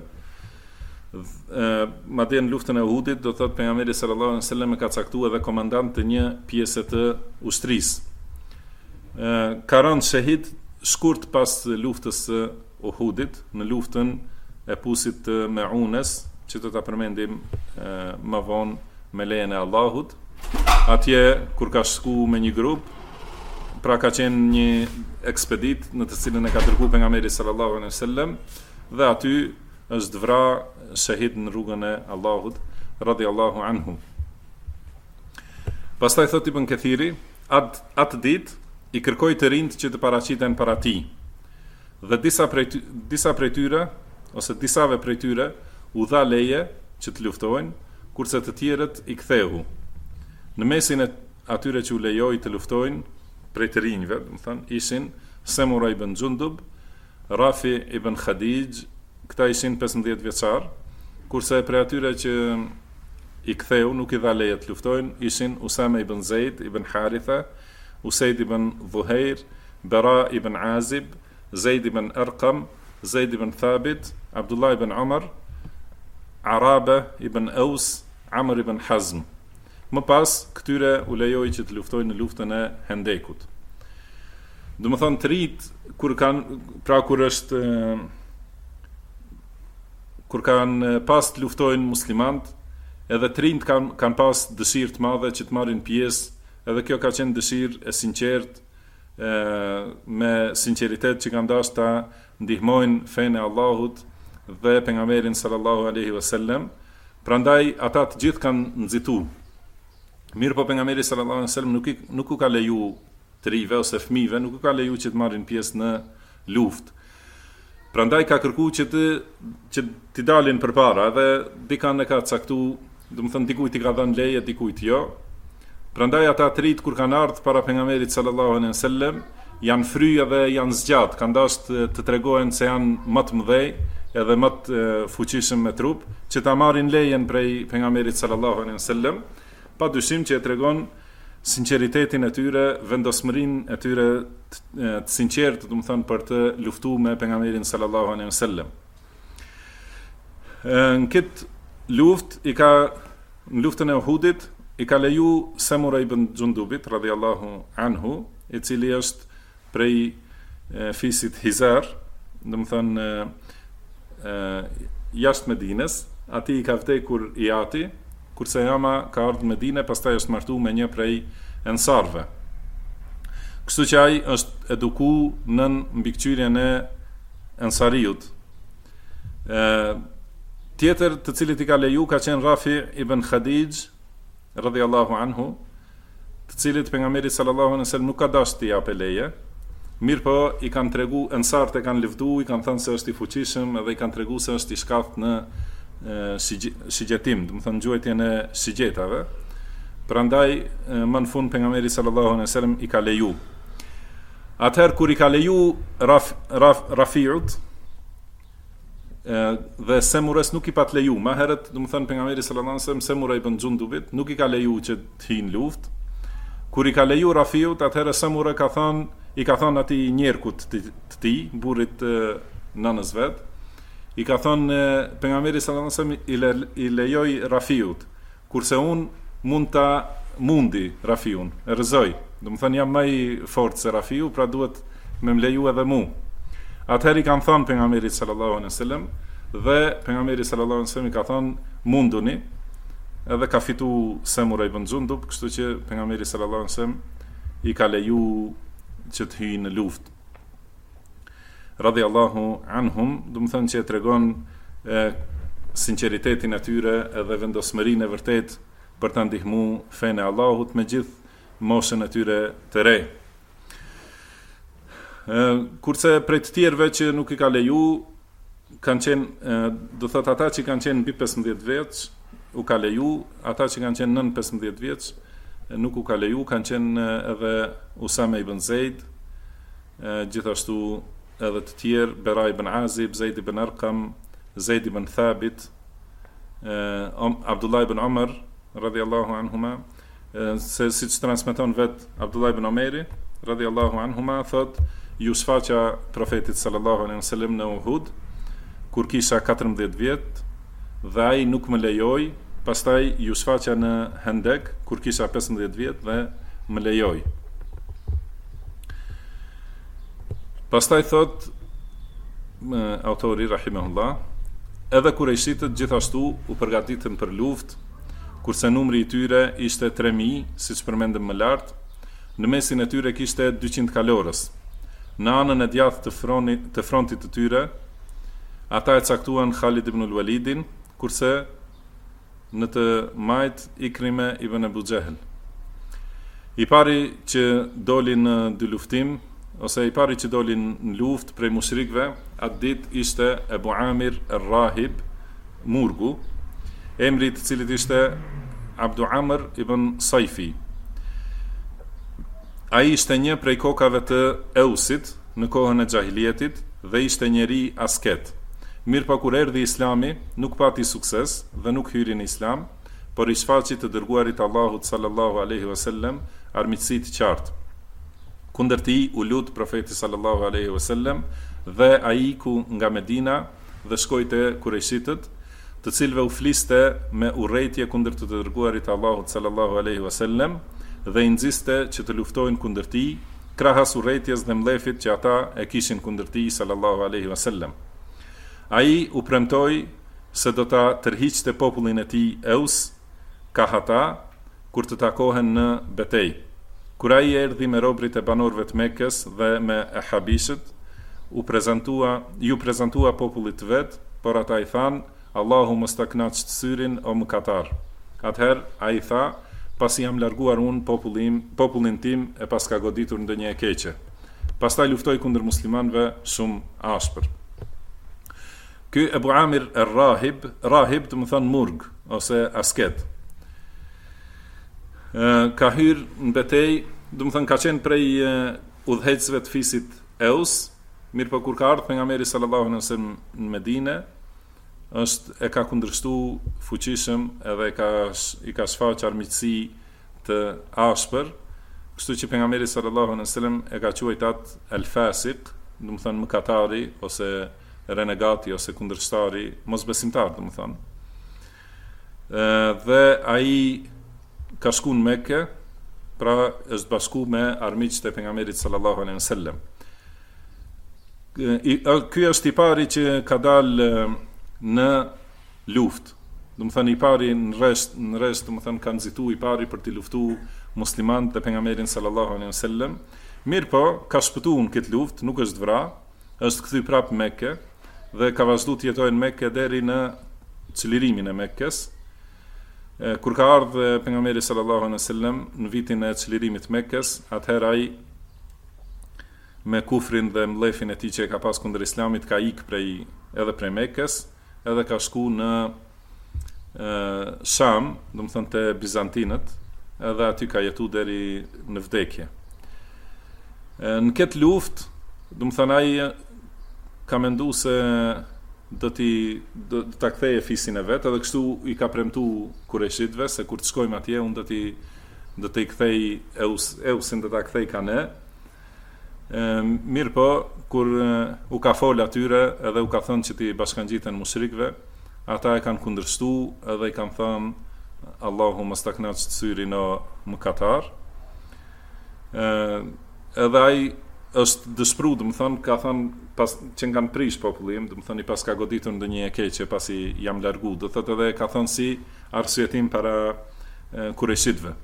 Madje në luftën e Uhudit do thotë pejgamberi sallallahu alaihi wasallam e ka caktuar edhe komandant të një pjese të ushtrisë. Ka rënë shahid shkurt pas luftës së Uhudit, në luftën e pusit të Meunes, që do ta përmendim më vonë me lejen e Allahut. Atje kur ka shku me një grup, pra ka qenë një ekspedit në të cilën e ka dërguar pejgamberi sallallahu alaihi wasallam, dhe aty është vrarë shahid në rrugën e Allahut radhiyallahu anhu. Pastaj thot Ibn Kathiri, atë ditë i kërkoi të rinjt që të paraqiten para tij. Dhe disa prej tyre ose disave prej tyre u dha leje që të luftojnë, kurse të tjerët i ktheu. Në mesin e atyre që u lejoi të luftojnë prej të rinjve, do të thënë, ishin Samura ibn Jundub, Rafi ibn Khadij, këta ishin 15 vjeçar, kurse prej atyre që i ktheu, nuk i dha leje të luftojnë, ishin Usama ibn Zaid ibn Haritha, Usaid ibn Dhuhair, Bara ibn Azib, Zaid ibn Arqam, Zaid ibn Thabit, Abdullah ibn Umar, Araba ibn Aus, Amr ibn Hazm. Më pas, këtyre u lejoi që të luftojnë në luftën e Hendekut. Do të thonë të rit kur kanë pas të luftojnë muslimant, edhe të rinjt kanë pas dëshirë të madhe që të marrin pjesë, edhe kjo ka qenë dëshirë e sinqertë, me sinqeritet që kanë dashur ta ndihmojnë fenë e Allahut dhe pejgamberin sallallahu alaihi wasallam. Prandaj ata të gjithë kanë nxitur. Mirë po pejgamberi sallallahu alaihi wasallam nuk u ka leju të rive ose fëmijëve, nuk u ka leju që të marrin pjesë në luftë. Prandaj ka kërkuar që t'i dalin përpara, dhe dikan e ka caktuar, do të thënë dikujt i ka dhënë leje, dikujt jo. Prandaj ata të rit kur kanë ardhur para pejgamberit sallallahu alaihi wasallam, janë fryë dhe janë zgjat, kanë dashur të tregojnë se janë më të mëdhej edhe më të fuqishëm me trup, që ta marrin lejen prej pejgamberit sallallahu alaihi wasallam, pa dyshim që e tregon sinqeritetin e tyre, vendosmërinë e tyre të sinqertë, do të thënë, për të luftuar me pejgamberin sallallahu alaihi wasallam. Në këtë luftë në luftën e Uhudit i ka leju Samura ibn Jundubit radhiyallahu anhu, i cili është prej fisit Hizar, do të thënë jashtë Medinës. Ati i ka vdekur i ati, kurse Jama ka ardhur në Medinë, pastaj është martuar me një prej ensarve. Kështu që ai është edukuar në mbikëqyrjen e ensariut. Tjetër të cilit i ka leju ka qenë Rafi ibn Khadij radhiyallahu anhu, të cilit pejgamberi sallallahu alaihi wasallam nuk ka dashur t'i japë leje. Mirë po i kanë tregu, ensarët e kanë lëvdu, i kanë thënë se është i fuqishëm, edhe i kanë tregu se është i shkath në shigjetim, do të thënë gjuajtjen e shigjetave. Prandaj më në fund pejgamberi sallallahu alaihi wasallam i ka leju. Atëherë kur i ka leju Rafiut dhe Semures nuk i pat leju. Më herët, do të thënë pejgamberi sallallahu alaihi wasallam Semura ibn Jundubit nuk i ka leju që të hyjë në luftë. Kur i ka leju Rafiut, atëherë Semura i ka thënë atij njerkut të tij, burrit nënës vet, i ka thënë pejgamberi sallallahu alaihi wasallam i lejoi Rafiut, kurse un mund ta mundi Rafiun, e rrezoj. Do të thënë jam më i fortë se Rafiu, pra duhet më leju edhe mu. Atëherë i kanë thënë pejgamberit sallallahu alaihi wasallam, dhe pejgamberi sallallahu alaihi wasallam i ka thënë munduni, edhe ka fitu Samura ibn Jundub, kështu që pejgamberi sallallahu alaihi wasallam i ka leju që të hyjë në luftë. Radhiyallahu anhum, do të thënë që e tregon sinqeritetin e tyre edhe vendosmërinë e vërtet për ta ndihmuar fenë e Allahut me gjithë moshën e tyre të re. Kurse prej të tjerëve që nuk i ka leju, kanë qenë, do thotë ata që kanë qenë mbi 15 vjeç, u ka leju, ata që kanë qenë nën 15 vjeç, nuk u ka leju, kanë qenë edhe Usama ibn Zaid, gjithashtu edhe të tjerë, Bara ibn Azib, Zaid ibn Arqam, Zaid ibn Thabit, Abdullah ibn Umar radhiyallahu anhuma, se siç transmeton vet Abdullah ibn Omeri radhiyallahu anhuma, thot ju shfaqja profetit sallallahu alaihi wasallam në Uhud kur kisha 14 vjet, dhe ai nuk më lejoi. Pastaj ju shfaqja në Hendek kur kisha 15 vjet dhe më lejoi. Pastaj thot autori rahimahullah, edhe kurejshitët gjithashtu u përgatitën për luftë, kurse numri i tyre ishte 3000, siç përmendëm më lart. Në mesin e tyre kishte 200 kalorës. Në anën e djathtë të frontit të tyre, ata e caktuan Khalid ibn al-Walidin, kurse në të majt Ikrime ibn Abu Jahl. I pari që doli në dy luftim, ose i pari që doli në luftë prej mushrikëve, atë ditë ishte Abu Amir ar-Rahib Murgu, emri i cilit ishte Abdu Amr ibn Sajfi. Ai ishte një prej kokave të Eusit në kohën e xahilietit dhe ishte njeri asket. Mirë pa kur erdhi Islami, nuk pati sukses dhe nuk hyri në Islam, por i shfaqi të dërguarit Allahut sallallahu alaihi wasallam armiqësi të qartë. Kundër tij u lut profeti sallallahu alaihi wasallam dhe ai iku nga Medina dhe shkoi te Kurejshitët, të cilëve u fliste me urrëtie kundër të dërguarit Allahut sallallahu alaihi wasallam dhe i nxiste që të luftojnë kundër tij, krahas urrëties dhe mllefit që ata e kishin kundër tij sallallahu alaihi wasallam. Ai u premtoi se do ta tërhiqte popullin e tij Eus, kahata, kur të takohen në betejë. Kur ai erdhi me robrit e banorëve të Mekkës dhe me ehabishët, ju prezantua popullit të vet, por ata i thanë: Allahu mos ta kënaqë syrin o mëkatar. Atëherë ai tha: pasi jam larguar unë popullin tim e pas ka goditur ndonjë e keqe. Pastaj luftoi kundër muslimanëve shumë ashpër. Ky Ebu Amir rahib do të thonë murg ose asket. Ka hyrë në betejë, do të thonë ka qenë prej udhëheqësve të fisit Eus, mirë po kur ka ardhur pejgamberi sallallahu alaihi wasallam në Medinë, e ka kundërshtuar fuqishëm edhe i ka shfaqur armiqësi të ashpër, kështu që pejgamberi sallallahu alaihi wasallam e ka quajtur al-fasiq, do të thonë mëkatari ose renegati ose kundërshtari, mosbesimtar, do të thonë. Dhe ai ka shkuar në Mekë, pra është bashku me armiqtë e pejgamberit sallallahu alaihi wasallam. Ky është i pari që ka dalë në luftë. Do të thënë i pari në rresht, do të thënë ka nxitu i pari për të luftuar muslimanët e pejgamberin sallallahu alaihi wasallam. Mirë po, ka shpëtuar në këtë luftë, nuk është vrarë, është kthy prapë në Mekë dhe ka vazhduar të jetojë në Mekë deri në çlirimin e Mekës. Kur ka ardhur pejgamberi sallallahu alaihi wasallam në vitin e çlirimit të Mekës, atëherë ai me kufrin dhe mllefin e tij që ka pas kundër Islamit ka ikë prej Mekës, edhe ka shku në Sham, do të thonë te bizantinët, edhe aty ka jetu deri në vdekje. Në këtë luftë, do të thonë ai ka menduar se do ta kthejë fisin e vet, edhe kështu i ka premtuar Kurejshitëve se kur të shkojmë atje unë do t'i kthej Eusin, do ta kthej kanë. Mirë po, kur u ka fol atyre edhe u ka thënë që t'i bashkangjiten mushrikëve, ata e kanë kundërshtuar edhe i kanë thënë Allahu mos ta kënaqë syrin o mëkatar. Edhe ai është dëshpëruar, do të thonë, ka thënë pas që kanë prish popullin, do të thonë i pas ka goditur ndonjë e keqe pasi jam largu, do thotë edhe ka thënë si arsyetim para Kurejshitëve.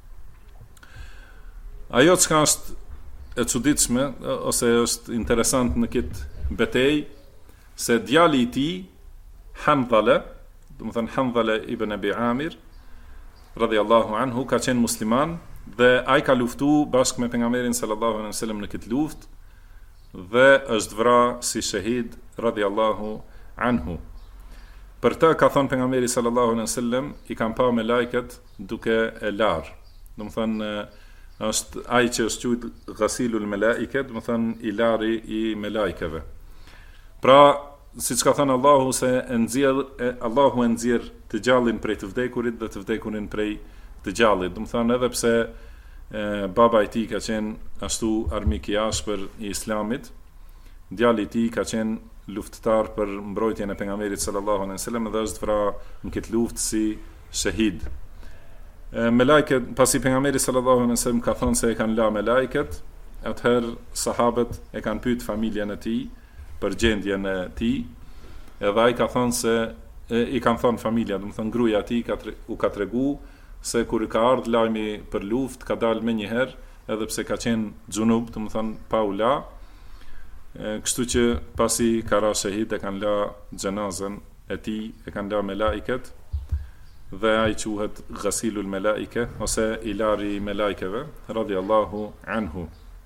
Ajo çka është e çuditshme ose është interesant në këtë betejë, se djali i tij Hamdala, do të thonë Hamdala ibn Abi Amir radhiyallahu anhu, ka qenë musliman dhe ai ka luftuar bashkë me pejgamberin sallallahu alaihi wasallam në këtë luftë dhe është vrarë si shahid radhiyallahu anhu. Për të ka thënë pejgamberi sallallahu alaihi wasallam i kanë pa me lajket duke e larë. Do të thonë është ai që është quajtur ghasilul melaike, do të thonë i lari i melajkeve. Pra, siç ka thënë Allahu se Allahu e nxjerr të gjallin prej të vdekurit dhe të vdekurin prej të gjallit. Do të thonë edhe pse baba i tij ka qenë ashtu armik i ashpër i Islamit, djali i tij ka qenë luftëtar për mbrojtjen e pejgamberit sallallahu alaihi wasallam dhe është vrarë në këtë luftë si shahid. Melajket, pasi pejgamberi sallallahu alaihi wasallam ka thënë se e kanë la melajket, atëherë sahabët e kanë pyet familjen e tij për gjendjen e tij, edhe ai ka thënë se i kanë thënë familja, do të thonë gruaja e tij u ka tregu se kur ka ardhur lajmi për luftë ka dalë më një herë, edhe pse ka qenë xhunub, do të thonë pa u la. Kështu që pasi ka ra shahid e kanë la xhenazën e tij, e kanë la melajket dhe ai quhet ghasilul melaike ose ilari i melajkeve radhiyallahu anhu.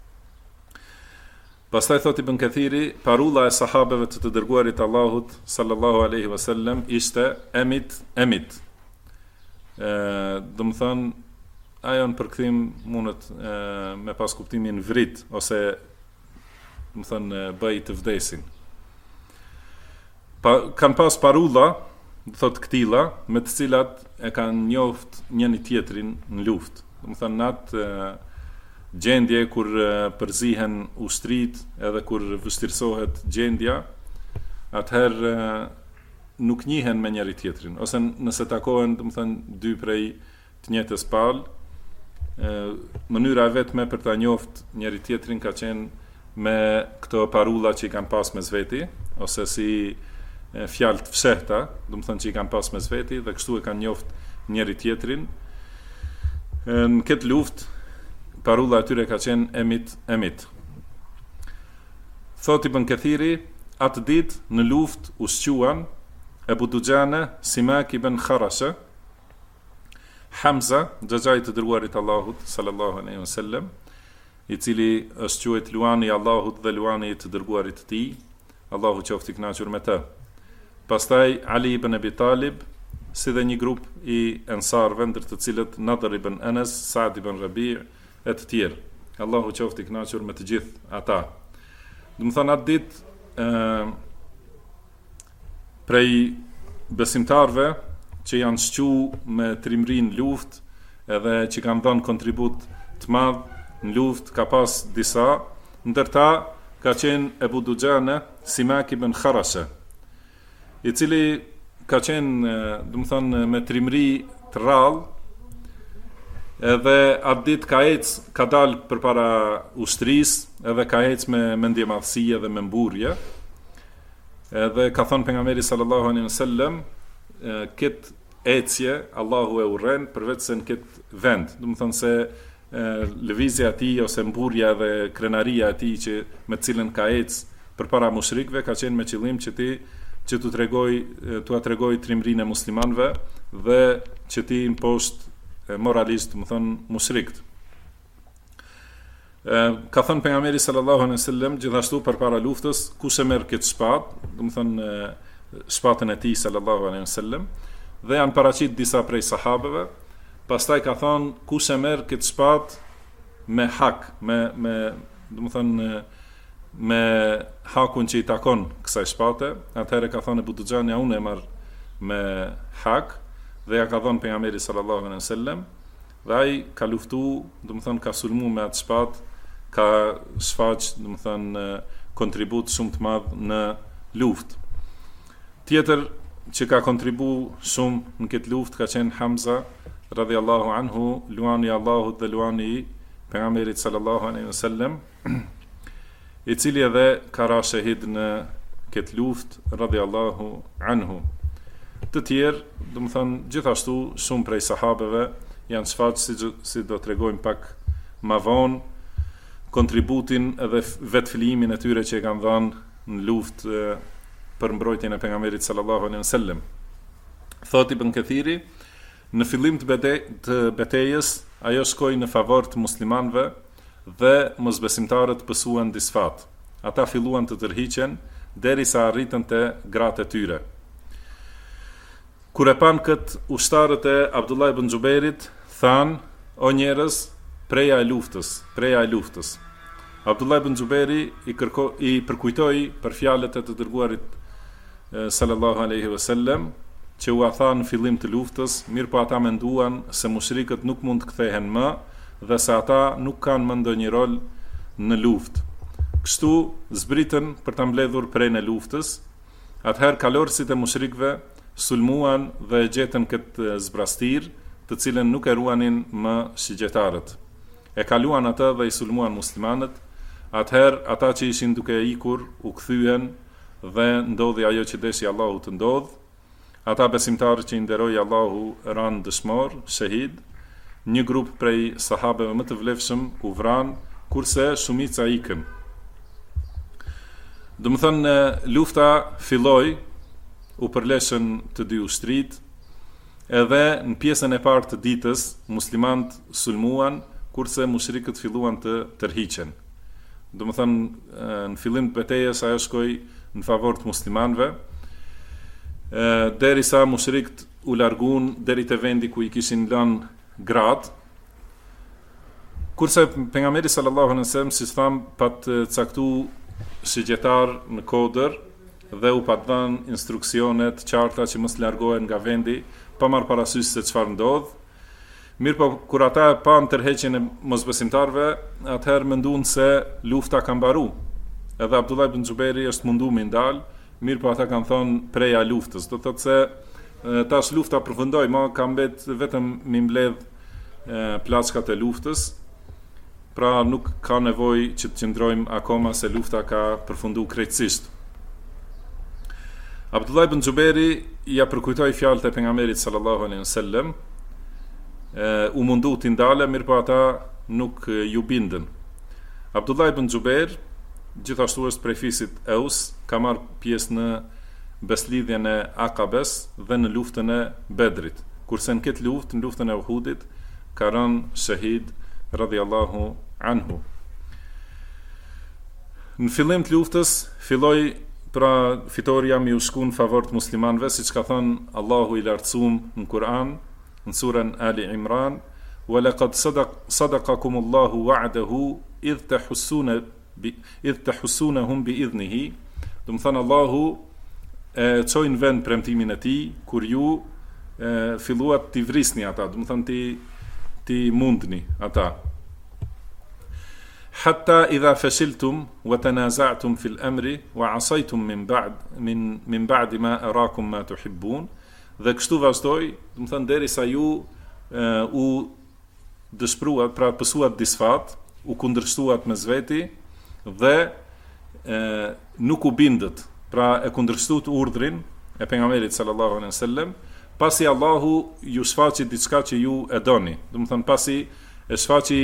Pastaj thot Ibn Kathiri, parulla e sahabeve të dërguarit Allahut sallallahu alaihi wasallam ishte emit. do të thënë ajo në përkthim mundet me pas kuptimin vrit ose do të thënë bëj të vdesin. Kanë pas parulla, thot këtilla, me të cilat e kanë njoft njëri tjetrin në luftë. Do të thënë natë gjendje kur përzihen ushtrit edhe kur vështirësohet gjendja, atëherë nuk njihen me njëri tjetrin, ose nëse takohen, do të thënë dy prej të njëjtës palë, mënyra e vetme për ta njoft njëri tjetrin ka qenë me këto parulla që i kanë pas mes veti, ose si fjalë të fshehta, do të thënë që i kanë pas mes veti dhe kështu e kanë njoft njëri tjetrin. Në këtë luftë parulla e tyre ka qenë emit. Thot Ibn Kathiri, atë ditë në luftë u squan Ebu Dujane, Simak ibn Kharasha, Hamza, xhaxhai të dërguarit Allahut sallallahu alaihi wasallam, i cili është quajtur luani i Allahut dhe luani i të dërguarit të tij, Allahu qoftë i kënaqur me të. Pastaj Ali ibn Abi Talib, si dhe një grup i ensarëve, ndër të cilët Nadr ibn Anas, Sa'd ibn Rabi' e të tjerë. Allahu qoftë i kënaqur me të gjithë ata. Do të thonë atë ditë prej besimtarve që janë shqu me trimrin luftë edhe që kanë dhënë kontribut të madh në luftë ka pas disa, ndërta ka qenë Ebu Dujane, Simak ibn Kharasha, i cili ka qenë, do të thonë, me trimri të rrallë, edhe atë ditë ka dalë përpara ushtrisë, edhe ka ecë me mendje madhësie dhe me mburje. Edhe ka thënë pejgamberi sallallahu alaihi wasallam, këtë ecje Allahu e urren përveç se në këtë vend. Do të thonë se lëvizja e tij ose mburja dhe krenaria e tij që me të cilën ka ecë përpara mushrikëve ka qenë me qëllim që t'u tregoj trimrinë e muslimanëve dhe që ti impost moralisht, do të thonë mushrikët. Ka thënë pejgamberi sallallahu alaihi wasallam gjithashtu përpara luftës, kush e merr këtë shpatë, do të thonë shpatën e tij sallallahu alaihi wasallam, dhe janë paraqit disa prej sahabeve. Pastaj ka thënë kush e merr këtë shpatë me hak, do të thonë me hakun që i takon kësaj shpate, atëherë ka thënë Abu Dujane, unë e marr me hak, dhe ja ka thënë pejgamberi sallallahu alaihi wasallam, dhe ai ka luftu, do të thonë ka sulmu me atë shpatë, ka shfaq, do të thonë kontribut shumë të madh në luftë. Tjetër që ka kontribu shumë në këtë luftë ka qenë Hamza radhiyallahu anhu, luani i Allahut dhe luani i pejgamberit sallallahu alaihi wasallam, i cili edhe ka ra shahid në këtë luftë radhiyallahu anhu. Të tjerë, do të thonë gjithashtu shumë prej sahabeve janë shfaq si do t'rregojmë pak më vonë kontributin edhe vetë filimin e tyre që e kanë dhënë në luftë për mbrojtjen e pejgamberit sallallahu alaihi wasallam. Thot Ibn Kathiri, në fillim të betejës, ajo shkoi në favor të muslimanëve dhe mosbesimtarët pësuan disfat. Ata filluan të tërhiqen derisa arritën te gratë e tyre. Kur e pan këtë, ushtarët e Abdullah ibn Xubairit thanë, o njerëz, preja e luftës. Abdullah ibn Xubairi i përkujtoi për fjalët e të dërguarit sallallahu alaihi wasallam, që u tha në fillim të luftës, mirë po ata menduan se mushrikët nuk mund të kthehen më dhe se ata nuk kanë më ndonjë rol në luftë. Kështu zbritën për ta mbledhur prejnë e luftës. Atëherë kalorësit e mushrikëve sulmuan dhe gjetën këtë zbrastir, të cilën nuk e ruanin më shigjetarët. E kaluan atë dhe i sulmuan muslimanët. Atëherë ata që ishin duke ikur u kthyen dhe ndodhi ajo që deshi Allahu të ndodh. Ata besimtarë që i nderoi Allahu ranë dëshmor, shahid. Një grup prej sahabeve më të vlefshëm u vran, kurse shumica ikën. Do të thënë, lufta filloi, u përleshën të dy ushtrit, edhe në pjesën e parë të ditës muslimanët sulmuan, kurse mushrikët filluan të tërhiqen. Do të thënë, në fillim të betejës ajo shkoi në favor të muslimanëve, derisa mushrikët u largun deri te vendi ku I kishin lënë gratë. Kurse pejgamberi sallallahu alaihi wasallam, si tham, pat caktu shigjetar në kodër dhe u pat dhënë instruksionet qarta që mos largohen nga vendi, pa marrë parasysh se çfarë ndodh. Mirë po, kur ata e pan tërheqjen e mosbesimtarëve, atëherë menduan se lufta ka mbaru. Edhe Abdullah ibn Xuberi është mundu me ndal, mirë po ata kanë thonë preja luftës. Do thotë se tash lufta përfundoi, ma ka mbet vetëm mi mbledh plaçkat e luftës. Pra nuk ka nevojë që të qëndrojmë akoma se lufta ka përfunduar krejtësisht. Abdullah ibn Xuberi ja përkujtoi fjalët e pejgamberit sallallahu alaihi wasallam, u mundu t'i ndale, mirë po ata nuk ju bindën. Abdullah ibn Xuber gjithashtu është prej fisit Eus, ka marrë pjesë në beslidhjen e Akabes dhe në luftën e Bedrit. Kurse në këtë luftë, në luftën e Uhudit, ka rënë shahid radhiyallahu anhu. Në fillim të luftës filloi pra fitoria mi u shku në favor të muslimanëve, siç ka thënë Allahu I lartësuar në Kur'an, në surën Ali Imran, wa laqad sadaqakumullahu wa'dahu idh tahussunahum bi idhnihi. Do të thënë Allahu çoi në vend premtimin e tij kur ju filluat t'i vrisni ata, do të thënë ti mundni ata. Hatta idha fashiltum wa tanaza'tum fil amri wa 'asaytum min ba'di ma arakum ma tuhibbun. Dhe kështu vazhdoi, do të thënë derisa ju u dëshpëruat, pra pësuat disfat, u kundërshtuat me zveti dhe nuk u bindët, pra e kundërshtuat urdhrin e pejgamberit sallallahu alaihi wasallam, pasi Allahu ju shfaqi diçka që ju e doni. Do të thënë pasi e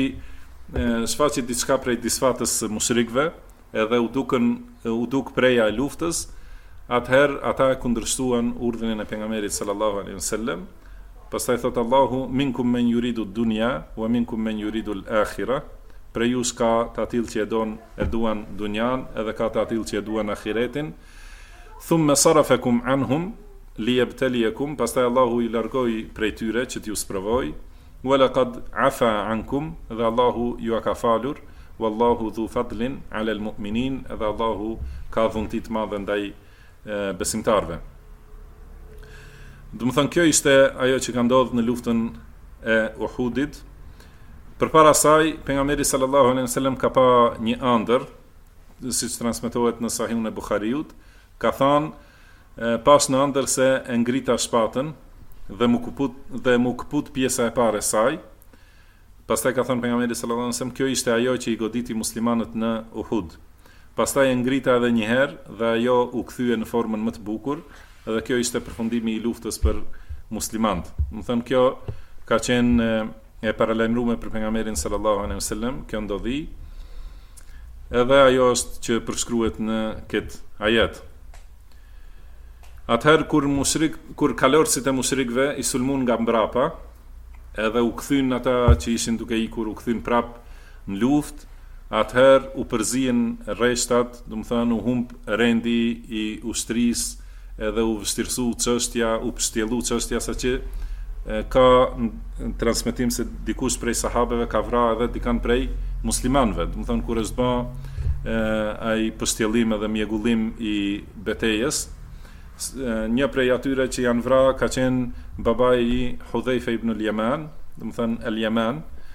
shfaqi diçka prej disfatës së mushrikëve, edhe u duk preja e luftës. Atëherë ata e kundërshtuan urdhrin e pejgamberit sallallahu alaihi wasallam. Pastaj thot Allahu minkum men yuridu dunya wa minkum men yuridu al-akhirah. Për ju ka të atill që e duan dunjan, edhe ka të atill që e duan ahiretin. Thumma sarafakum anhum liyabtaliyakum. Pastaj Allahu I largoi prej tyre që t'ju sprovoj. Wa laqad afa ankum, dhe Allahu ju ka falur. Wallahu dhu fadlin ala al-mu'minin, edhe Allahu ka dhunti të madhe ndaj besimtarve. Do të thënë kjo ishte ajo që ka ndodhur në luftën e Uhudit. Përpara saj pejgamberi sallallahu alaihi wasallam ka pa një ëndër, siç transmetohet në Sahihun e Buhariut, ka thënë pas në ëndër se e ngrita shpatën dhe mu kaput pjesa e parë e saj. Pastaj ka thënë pejgamberi sallallahu alaihi wasallam kjo ishte ajo që I goditi muslimanët në Uhud. Pastaj e ngrita edhe një herë dhe ajo u kthye në formën më të bukur, dhe kjo ishte përfundimi I luftës për muslimanët. Do thënë kjo ka qenë e paralajmëruar për pejgamberin sallallahu alaihi wasallam, kjo ndodhi. Edhe ajo është që përshkruhet në këtë ajet. Atëherë kur kalorësit e mushrikëve I sulmun nga mbrapa, edhe u kthyn ata që ishin duke ikur, u kthyn prap në luftë. Atëherë u përzien rreshtat, do të thënë u humb rendi I ushtrisë, edhe u vështirësu çështja, u pështjellu çështja, saqë ka në transmetim se dikush prej sahabeve ka vrarë edhe dikan prej muslimanëve. Do të thënë kur është bë ai pështjellim edhe mjegullim I betejës, një prej atyre që janë vrarë ka qenë babai I Hudhaifa ibn al-Yaman, do të thënë al-Yaman,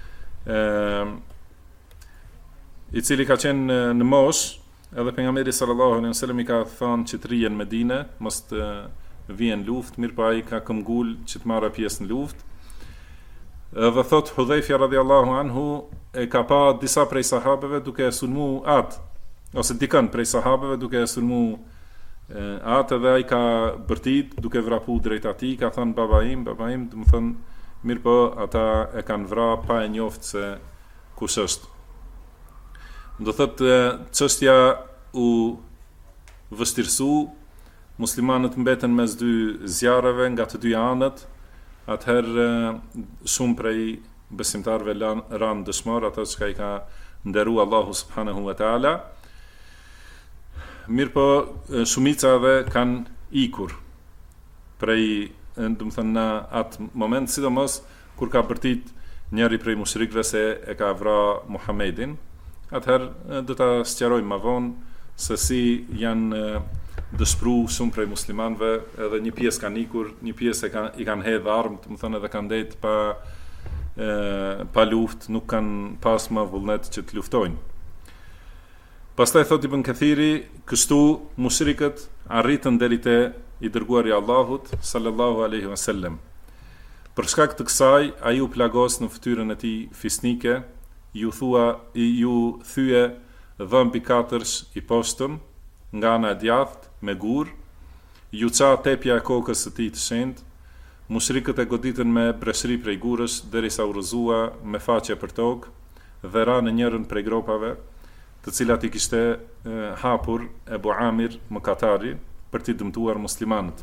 I cili ka qenë në mosh, edhe pejgamberi sallallahu alaihi wasallam I ka thënë që të rijen në Medinë, mos të vjen luftë, mirë pa ai ka këmbgul që të marrë pjesë në luftë. Dhe thot Hudhaifa radhiyallahu anhu e ka pa disa prej sahabeve duke sulmu atë, ose dikën prej sahabeve duke sulmu atë, dhe ai ka bërtit duke vrapu drejt atij, ka thënë babaim, do të thënë mirë po ata e kanë vrarë pa e njoftë se kush është. Do thotë çështja u vështirësu, muslimanët mbeten mes dy zjarreve nga të dy anët. Atëherë shumë prej besimtarëve ranë dëshmor, ata që I ka nderuar Allahu subhanahu wa taala. Mirë po shumica edhe kanë ikur prej do të thënë në atë moment, sidomos kur ka bërtit njëri prej mushrikëve se e ka vra Muhammedin. Atëherë do ta sqarojmë më vonë se si janë dëshpëruar shumë prej muslimanëve, edhe një pjesë kanë ikur, një pjesë i kanë hedhë armë, do të thënë edhe kanë ndetë pa luftë, nuk kanë pas më vullnet që të luftojnë. Pastaj thot Ibn Kathiri, kështu mushrikët arritën deri te i dërguari i Allahut sallallahu alaihi wasallam. Për shkak të kësaj, ai u plagos në fytyrën e tij fisnike, ju thye dhëmbi katërsh i poshtëm nga ana e djathtë me gur, ju ça tepja e kokës së tij të shenjtë. Mushrikët e goditën me breshri prej gurës derisa u rrëzua me faqe për tokë dhe ra në njërin prej gropave, të cilat i kishte hapur Ebu Amir Mëkatari për t'i dëmtuar muslimanët.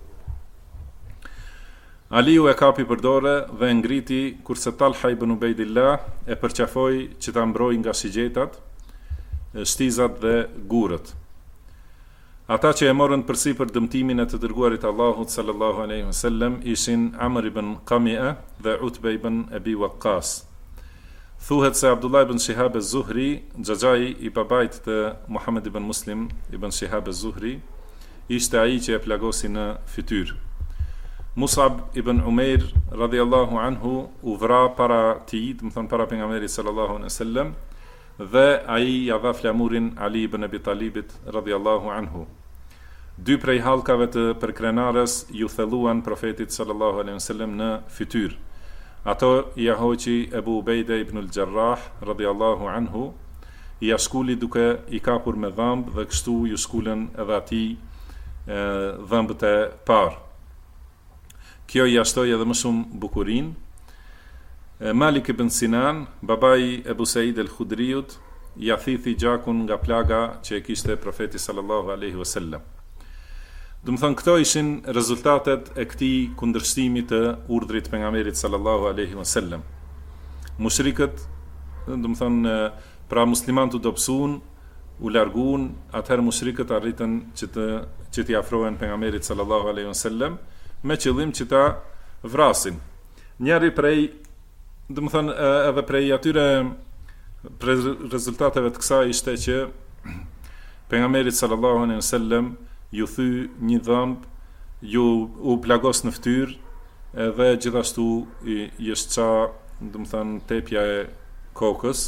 Aliu e kapi për dorë dhe e ngriti, kurse Talha ibn Ubejdillah e përqafoi që ta mbrojë nga shigjetat, shtizat dhe gurët. Ata që e morën përsipër dëmtimin e të dërguarit Allahut sallallahu alaihi wasallam ishin Amr ibn Qami'a dhe Utbe ibn Abi Waqqas. Thuhet se Abdullah ibn Shihab az-Zuhri, xhaxhai i babait të Muhammad ibn Muslim ibn Shihab az-Zuhri, ishte ai që e plagosi në fytyrë. Musab ibn Umair radhiyallahu anhu u vra para tij, do të thonë para pejgamberit sallallahu alaihi wasallam, dhe ai ja dha flamurin Ali ibn Abi Talibit radhiyallahu anhu. Dy prej hallkave të përkrenarës ju thelluan profetit sallallahu alaihi wasallam në fytyrë. Ato i hoqi Ebu Ubejde ibn al-Jarrah radhiyallahu anhu, i shkuli duke i kapur me dhëmb dhe kështu ju shkulen edhe atij dhëmbët e parë. Kjo i ashtoi edhe më shumë bukurinë. Malik ibn Sinan, babai Ebu Said al-Khudriut, ja thithi gjakun nga plaga që e kishte profeti sallallahu alaihi wasallam. Dëmë thënë, këto ishin rezultatet e këtij kundërshtimi të urdhrit pejgamberit sallallahu alaihi wasallam. Mushrikët, dëmë thënë, pra muslimanët u dobësuan, u larguan, atëherë mushrikët arritën që t'i afrohen pejgamberit sallallahu alaihi wasallam me qëllim që ta vrasin. Njëri prej, dëmë thënë, edhe prej atyre prej rezultateve të kësaj ishte që pejgamberit sallallahu alaihi wasallam ju thy një dhëmb, u plagos në fytyrë, edhe gjithashtu i shqa, do të thënë, tepja e kokës.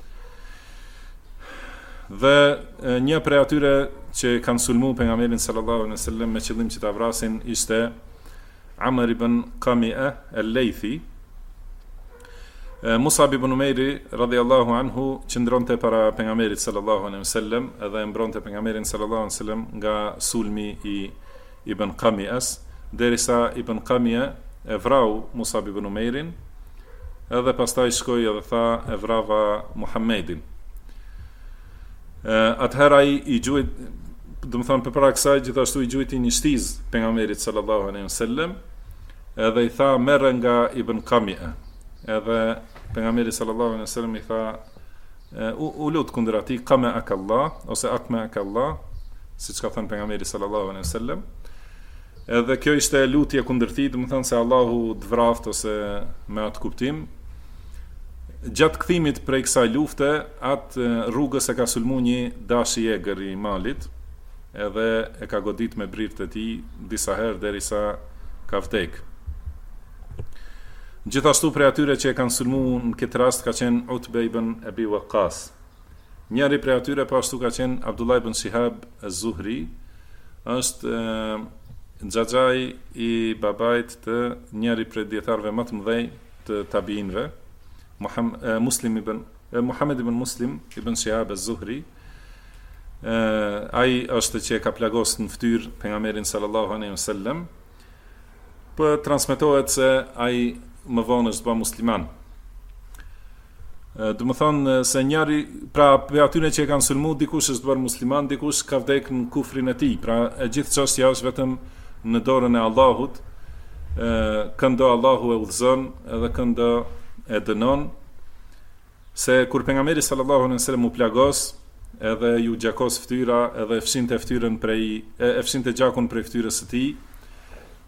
Dhe një prej atyre që kanë sulmu pejgamberin sallallahu alaihi wasallam me qëllim që ta vrasin ishte Amr ibn Qami'a al-Laythi. Musab ibn Umairi radhiyallahu anhu qëndronte para pejgamberit sallallahu alaihi wasallam, edhe e mbronte pejgamberin sallallahu alaihi wasallam nga sulmi i Ibn Qami'as, derisa Ibn Qami'a e vrau Musab ibn Umairin, edhe pastaj shkoi edhe tha e vrava Muhammedin. Atëherë ai i gjuajt, do të thonë përpara kësaj gjithashtu i gjuajti një shtiz pejgamberit sallallahu alaihi wasallam, edhe i tha merre nga Ibn Qami'a. Edhe pejgamberi sallallahu alaihi wasallam i tha u lut kundër atij qama akallah ose akma akallah, siç ka thënë pejgamberi sallallahu alaihi wasallam. Edhe kjo ishte lutje kundër tij, do të thonë se Allahu të vraft ose me atë kuptim. Gjatë kthimit prej kësaj lufte, atë rrugës e ka sulmu një dashi i egër i malit, edhe e ka godit me brirët e tij disa herë derisa ka vdek. Gjithashtu prej atyre që e kanë sulmu në këtë rast ka qenë Utbe ibn Abi Waqqas. Njëri prej atyre po ashtu ka qenë Abdullah ibn Shihab az-Zuhri, është xhaxhai i babait të njëri prej dietarëve më të mëdhenj të tabiinëve, Muhammad ibn Muslim ibn Shihab az-Zuhri. Ai është që e ka plagos në fytyrë pejgamberin sallallahu alaihi wasallam. Po transmetohet se ai më vonë është bë musliman. Do të thonë se njëri, pra për atyre që e kanë sulmu, dikush është bërë musliman, dikush ka vdek në kufrin e tij. Pra e gjithë çështja është vetëm në dorën e Allahut. Këndo Allahu e udhëzon edhe këndo e dënon. Se kur pejgamberi sallallahu alaihi wasallam u plagos, edhe ju gjakos fytyra, edhe fshinte fytyrën prej, fshinte gjakun prej fytyrës së tij,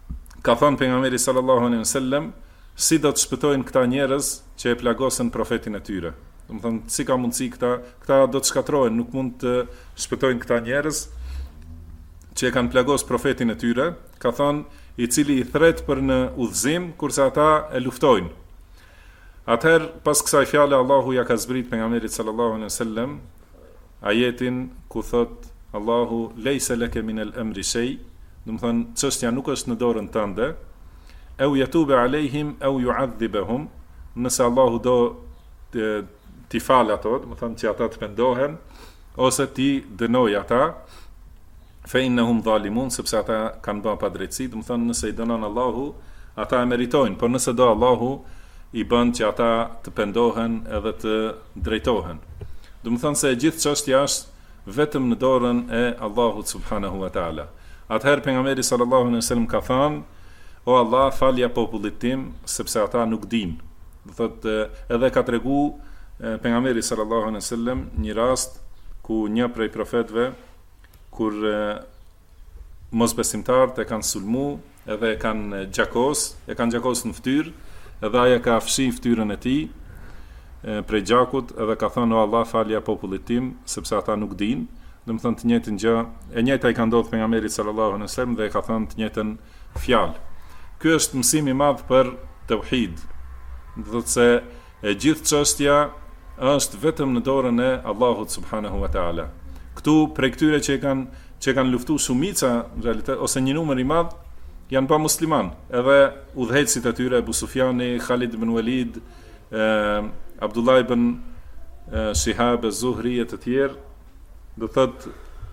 ka thënë pejgamberi sallallahu alaihi wasallam, si do të shpëtojnë këta njerëz që e plagosën profetin e tyre. Do të thonë, si ka mundësi këta do të shkatrohen, nuk mund të shpëtojnë këta njerëz që e kanë plagos profetin e tyre, ka thënë, i cili i thret për në udhëzim, kurse ata e luftojnë. Atëherë, pas kësaj fjale, Allahu ja ka zbrit pejgamberit sallallahu alaihi wasallam ajetin ku thot Allahu lejse leke min el emri shay, do të thonë çështja nuk është në dorën tënde, au yatube alejhim au yu'adhibahum, nëse Allahu do t'i falë ato, do të thonë që ata të pendohen ose t'i dënoj ata, fe innahum zalimun, sepse ata kanë bërë padrejtësi, do të thonë nëse i dënon Allahu, ata e meritojnë, por nëse do Allahu i bën që ata të pendohen edhe të drejtohen. Do të thonë se gjithë çështja është vetëm në dorën e Allahut subhanahu wa taala. Atëherë pejgamberi sallallahu alaihi wasallam ka thënë: "O Allah, falja popullit tim, sepse ata nuk dinë." Do thotë edhe ka tregu pejgamberi sallallahu alaihi wasallam një rast ku një prej profetëve, kur mosbesimtarët e kanë sulmu, edhe e kanë gjakos në fytyrë, edhe aja ka fshi fytyrën e tij prej gjakut, edhe ka thënë: "O Allah, falja popullit tim, sepse ata nuk dinë." Do të thonë të njëjtën gjë, e njëjta i ka ndodhur pejgamberit sallallahu alaihi wasallam dhe ka thënë të njëjtën fjalë. Ky është mësimi i madh për tauhid. Do thotë se e gjithë çështja është vetëm në dorën e Allahut subhanahu wa taala. Këtu prej këtyre që kanë luftuar shumica në realitet ose një numër i madh janë pa musliman, edhe udhëhecit e tyre, Abu Sufjani, Khalid ibn Walid, Abdullah ibn Shihab az-Zuhri e të tjerë, do thotë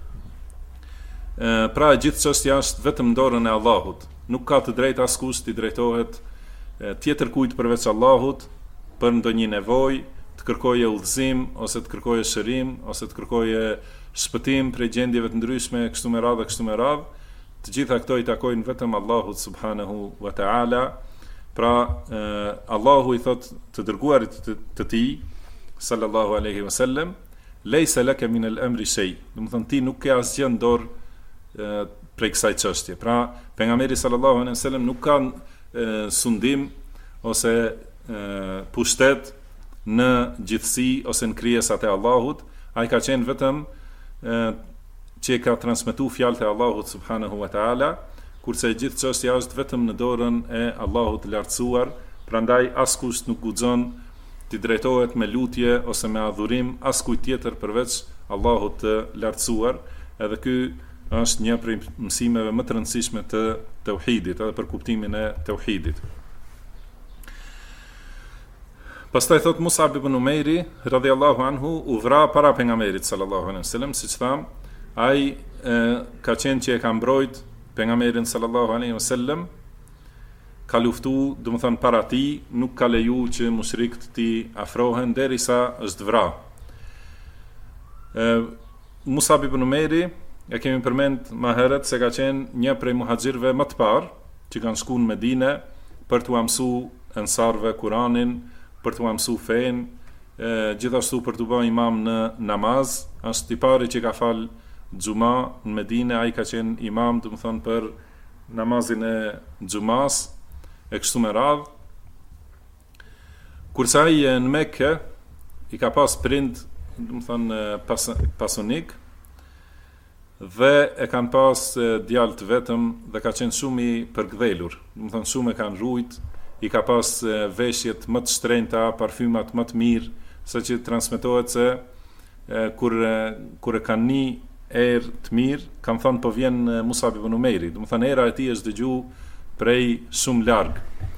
pra gjithë çështja është vetëm në dorën e Allahut. Nuk ka të drejtë askush të drejtohet tjetër kujt përveç Allahut për ndonjë nevojë, të kërkoje udhëzim ose të kërkoje shërim ose të kërkoje shpëtim prej gjendjeve të ndryshme kështu me radhë. Të gjitha këto i takojnë vetëm Allahut subhanahu wa taala. Pra Allahu i thot të dërguarit të tij sallallahu alaihi wasallam, lejse leke min el emri shay, do të thonë ti nuk ke asgjë në dorë prej kësaj çështje. Pra pejgamberi sallallahu alaihi wasallam nuk ka sundim ose pushtet në gjithësi ose në krijesat e Allahut, ai ka qenë vetëm që ka transmetuar fjalët e Allahut subhanahu wa taala, kurse gjithë çështja është vetëm në dorën e Allahut të lartësuar. Prandaj askush nuk guxon të drejtohet me lutje ose me adhurim askujt tjetër përveç Allahut të lartësuar. Edhe ky është një prej mësimeve më të rëndësishme të tauhidit, edhe për kuptimin e tauhidit. Pastaj thot Mus'ab ibn Umairi radhiyallahu anhu u vra para pejgamberit sallallahu alaihi wasallam, siç tham, ai ka qenë që e ka mbrojt pejgamberin sallallahu alaihi wasallam, ka luftu, do të thonë para tij, nuk ka leju që mushrikët të afrohen derisa është vra. Mus'ab ibn Umairi e kemi përmend më herët se ka qenë një prej muhaxhirëve më të parë që kanë shkuar në Medinë për t'u mësuar ansarëve Kur'anin, për t'u mësuar fen, gjithashtu për t'u bërë imam në namaz. Është i pari që ka fal xuma në Medinë, ai ka qenë imam, do të thonë për namazin e xumas e kështu me radhë. Kurse ai në Mekë i ka pas prind, do të thonë pasunik, dhe e kanë pas djalë të vetëm dhe ka qenë shumë i përgdhelur, do të thonë shumë e kanë rujt, i ka pas veshjet më të shtrenjta, parfymat më të mirë, saqë transmetohet se kur e kanë një erë të mirë, kanë thënë po vjen Mus'ab ibn Umairi, do të thonë era e tij është dëgju prej shumë larg.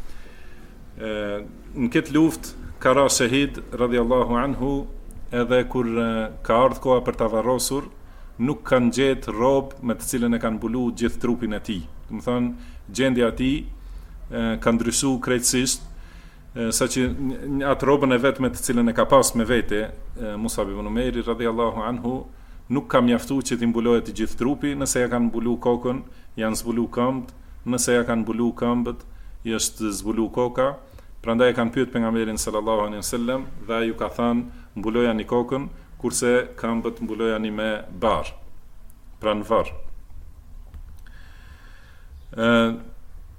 Në këtë luftë ka ra shahid radhiyallahu anhu, edhe kur ka ardhur koha për ta varrosur, nuk kanë gjetë robë me të cilën e kanë mbulu gjithë trupin e tij. Do të thonë gjendja e tij ka ndryshuar krejtësisht, saqë atë robën e vetme të cilën e ka pas me vete Mus'ab ibn Umairi radhiyallahu anhu nuk ka mjaftuar që t'i mbulohet i gjithë trupi. Nëse ja kanë mbulu kokën, janë zbulu këmbët, nëse ja kanë mbulu këmbët, i është zbulu koka. Prandaj e kanë pyet pejgamberin sallallahu alaihi wasallam dhe ai ju ka thënë mbulojani kokën, kurse këmbët mbulojani me bar, pra në varr.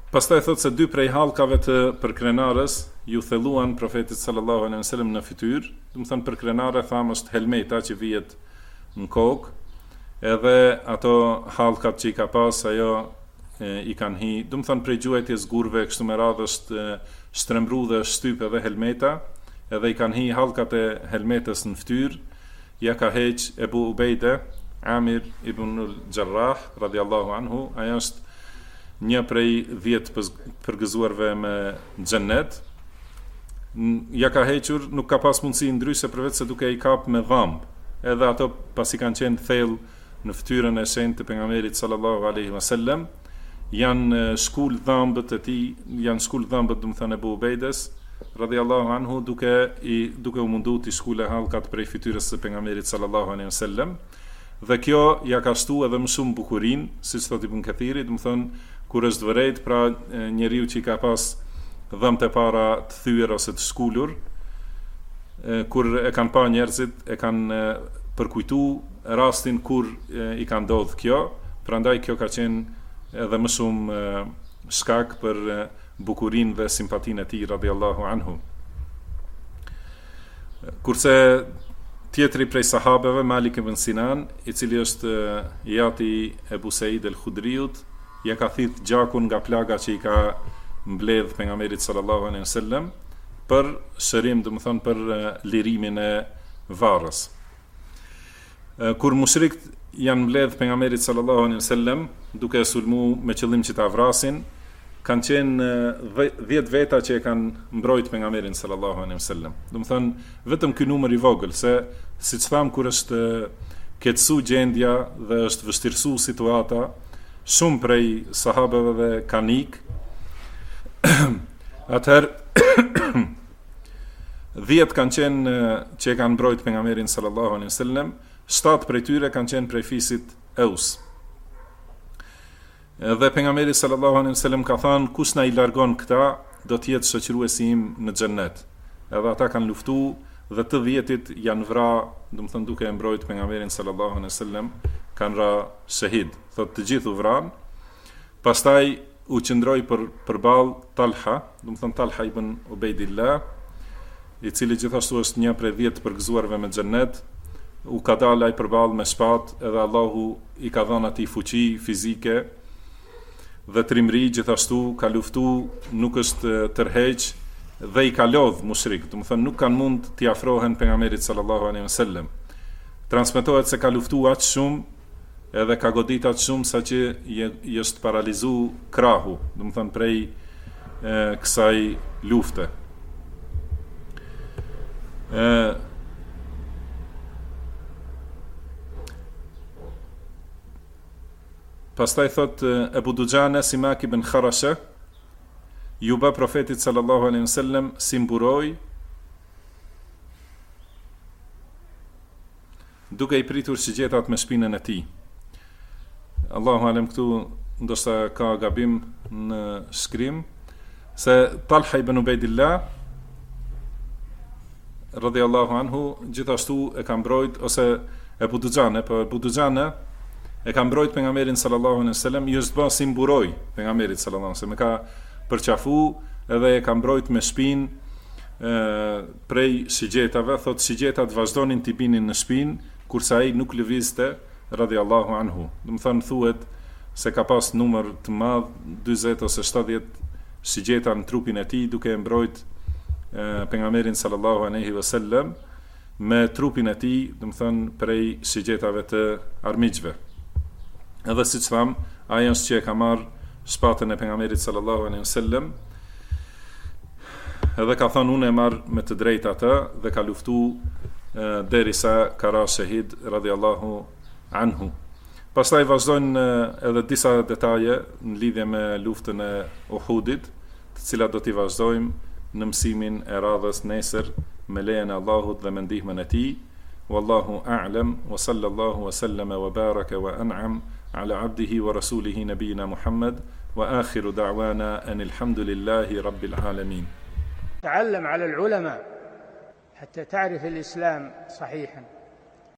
Pastaj thot se dy prej hallkave të përkrenarës ju thelluan profetit sallallahu alaihi wasallam në fytyrë, do të thonë përkrenare tham është helmeta që vihet në kokë, edhe ato hallkat që i ka pas ajo i kanë hi, do të thonë prej gjuajtjes gurve kështu me radhë është shtrembru dhe shtyp edhe helmeta, edhe i kanë hi hallkat e helmetës në fytyrë, ja ka heq Ebu Ubejde, Amir ibn al-Jarrah radiallahu anhu, ajo është një prej 10 përgëzuarve me xhennet. Ja ka hequr, nuk ka pas mundësi ndryshe përveç se duke i kap me dhamb. Edhe ato pasi kanë qenë thellë në fytyrën e shenjtë të pejgamberit sallallahu alaihi wasallam, janë shkul dhambët e tij, janë shkul dhambët, do të thënë Ebu Ubejdes radiallahu anhu, duke u mundu të shkule hallkat prej fytyrës së pejgamberit sallallahu alaihi wasallam. Dhe kjo ja ka shtu edhe më shumë bukurinë, siç thotë Ibn Kathiri, do të thonë kur është vërejt, pra njeriu që i ka pas dhëmt e para të thyer ose të shkullur, kur e kanë pa njerëzit, e kanë përkujtu rastin kur i ka ndodhur kjo, prandaj kjo ka qenë edhe më shumë shkak për bukurinë dhe simpatinë e tij radiallahu anhu. Kurse tjetri prej sahabeve, Malik ibn Sinan, i cili është jati Ebu Said el-Khudriut, ja ka thith gjakun nga plaga që i ka mbledh pejgamberit sallallahu alaihi wasallam për shërim, do të thonë për lirimin e varrës. Kur mushrikët janë mbledh pejgamberit sallallahu alaihi wasallam duke sulmu me qëllim që ta vrasin, kanë qenë 10 veta që e kanë mbrojt pejgamberin sallallahu alaihi wasallam. Do të thonë vetëm ky numër i vogël, se siç tham, kur është keqsu gjendja dhe është vështirësu situata, shumë prej sahabeve dhe kanë ikë. Atëherë 10 kanë qenë që e kanë mbrojt pejgamberin sallallahu alaihi wasallam, 7 prej tyre kanë qenë prej fisit Aus. Dhe pejgamberi sallallahu alaihi wasallam ka thënë, kush na i largon këta, do të jetë shoqëruesi im në xhennet. Edhe ata kanë luftuar dhe të 10-it janë vrarë, do të thonë duke e mbrojtur pejgamberin sallallahu alaihi wasallam, kanë ra shahid. Thotë të gjithë u vranë. Pastaj u qëndroi përballë Talha, do të thonë Talha ibn Ubejdillah, i cili gjithashtu është një prej 10 përgëzuarve me xhennet. U ka dalë ai përballë me shpatë, edhe Allahu i ka dhënë atij fuqi fizike dhe trimri, gjithashtu ka luftu, nuk është tërheq dhe i ka lodh mushrik, do të thonë nuk kanë mund t'i afrohen pejgamberit sallallahu alaihi wasallam. Transmetohet se ka luftu aq shumë edhe ka godit aq shumë sa që i është paralizu krahu, do të thonë prej kësaj lufte. Pastaj thot Ebu Dujane, Simak ibn Kharashe, ju bë profetit sallallahu alaihi wasallam si mburoj, duke i pritur shigjetat me shpinën e tij. Allahu alem, këtu ndoshta ka gabim në shkrim, se Talha ibn Ubejdillah radhiyallahu anhu gjithashtu e ka mbrojt, ose Ebu Dujane, po Ebu Dujane e ka mbrojt pejgamberin sallallahu alaihi wasallam, ju është bërë si mburoj pejgamberit sallallahu alaihi wasallam, e ka përqafu edhe e ka mbrojt me shpinë prej shigjetave. Thot shigjetat vazhdonin t'i binin në shpinë, kurse ai nuk lëvizte radhiyallahu anhu. Do të thonë thuhet se ka pas numër të madh, 40 ose 70 shigjeta në trupin e tij, duke e mbrojt pejgamberin sallallahu alaihi wasallam me trupin e tij, do të thonë prej shigjetave të armiqve. Edhe siç tham, ai është që e ka marr shpatën e pejgamberit sallallahu alaihi wasallam, edhe ka thënë unë e marr me të drejtë atë, dhe ka luftu derisa ka ra shahid radhiyallahu anhu. Pastaj vazhdojnë edhe disa detaje në lidhje me luftën e Uhudit, të cilat do t'i vazhdojmë në mësimin e radhës nesër me lejen e Allahut dhe me ndihmën e tij. Wallahu a'lam, wa sallallahu wa sallama wa baraka wa an'am ala abdihi wa rasulihi nabiyina Muhammad, wa akhiru da'wana anil hamdulillahi rabbil alamin. تعلم على العلماء حتى تعرف الإسلام صحيحا.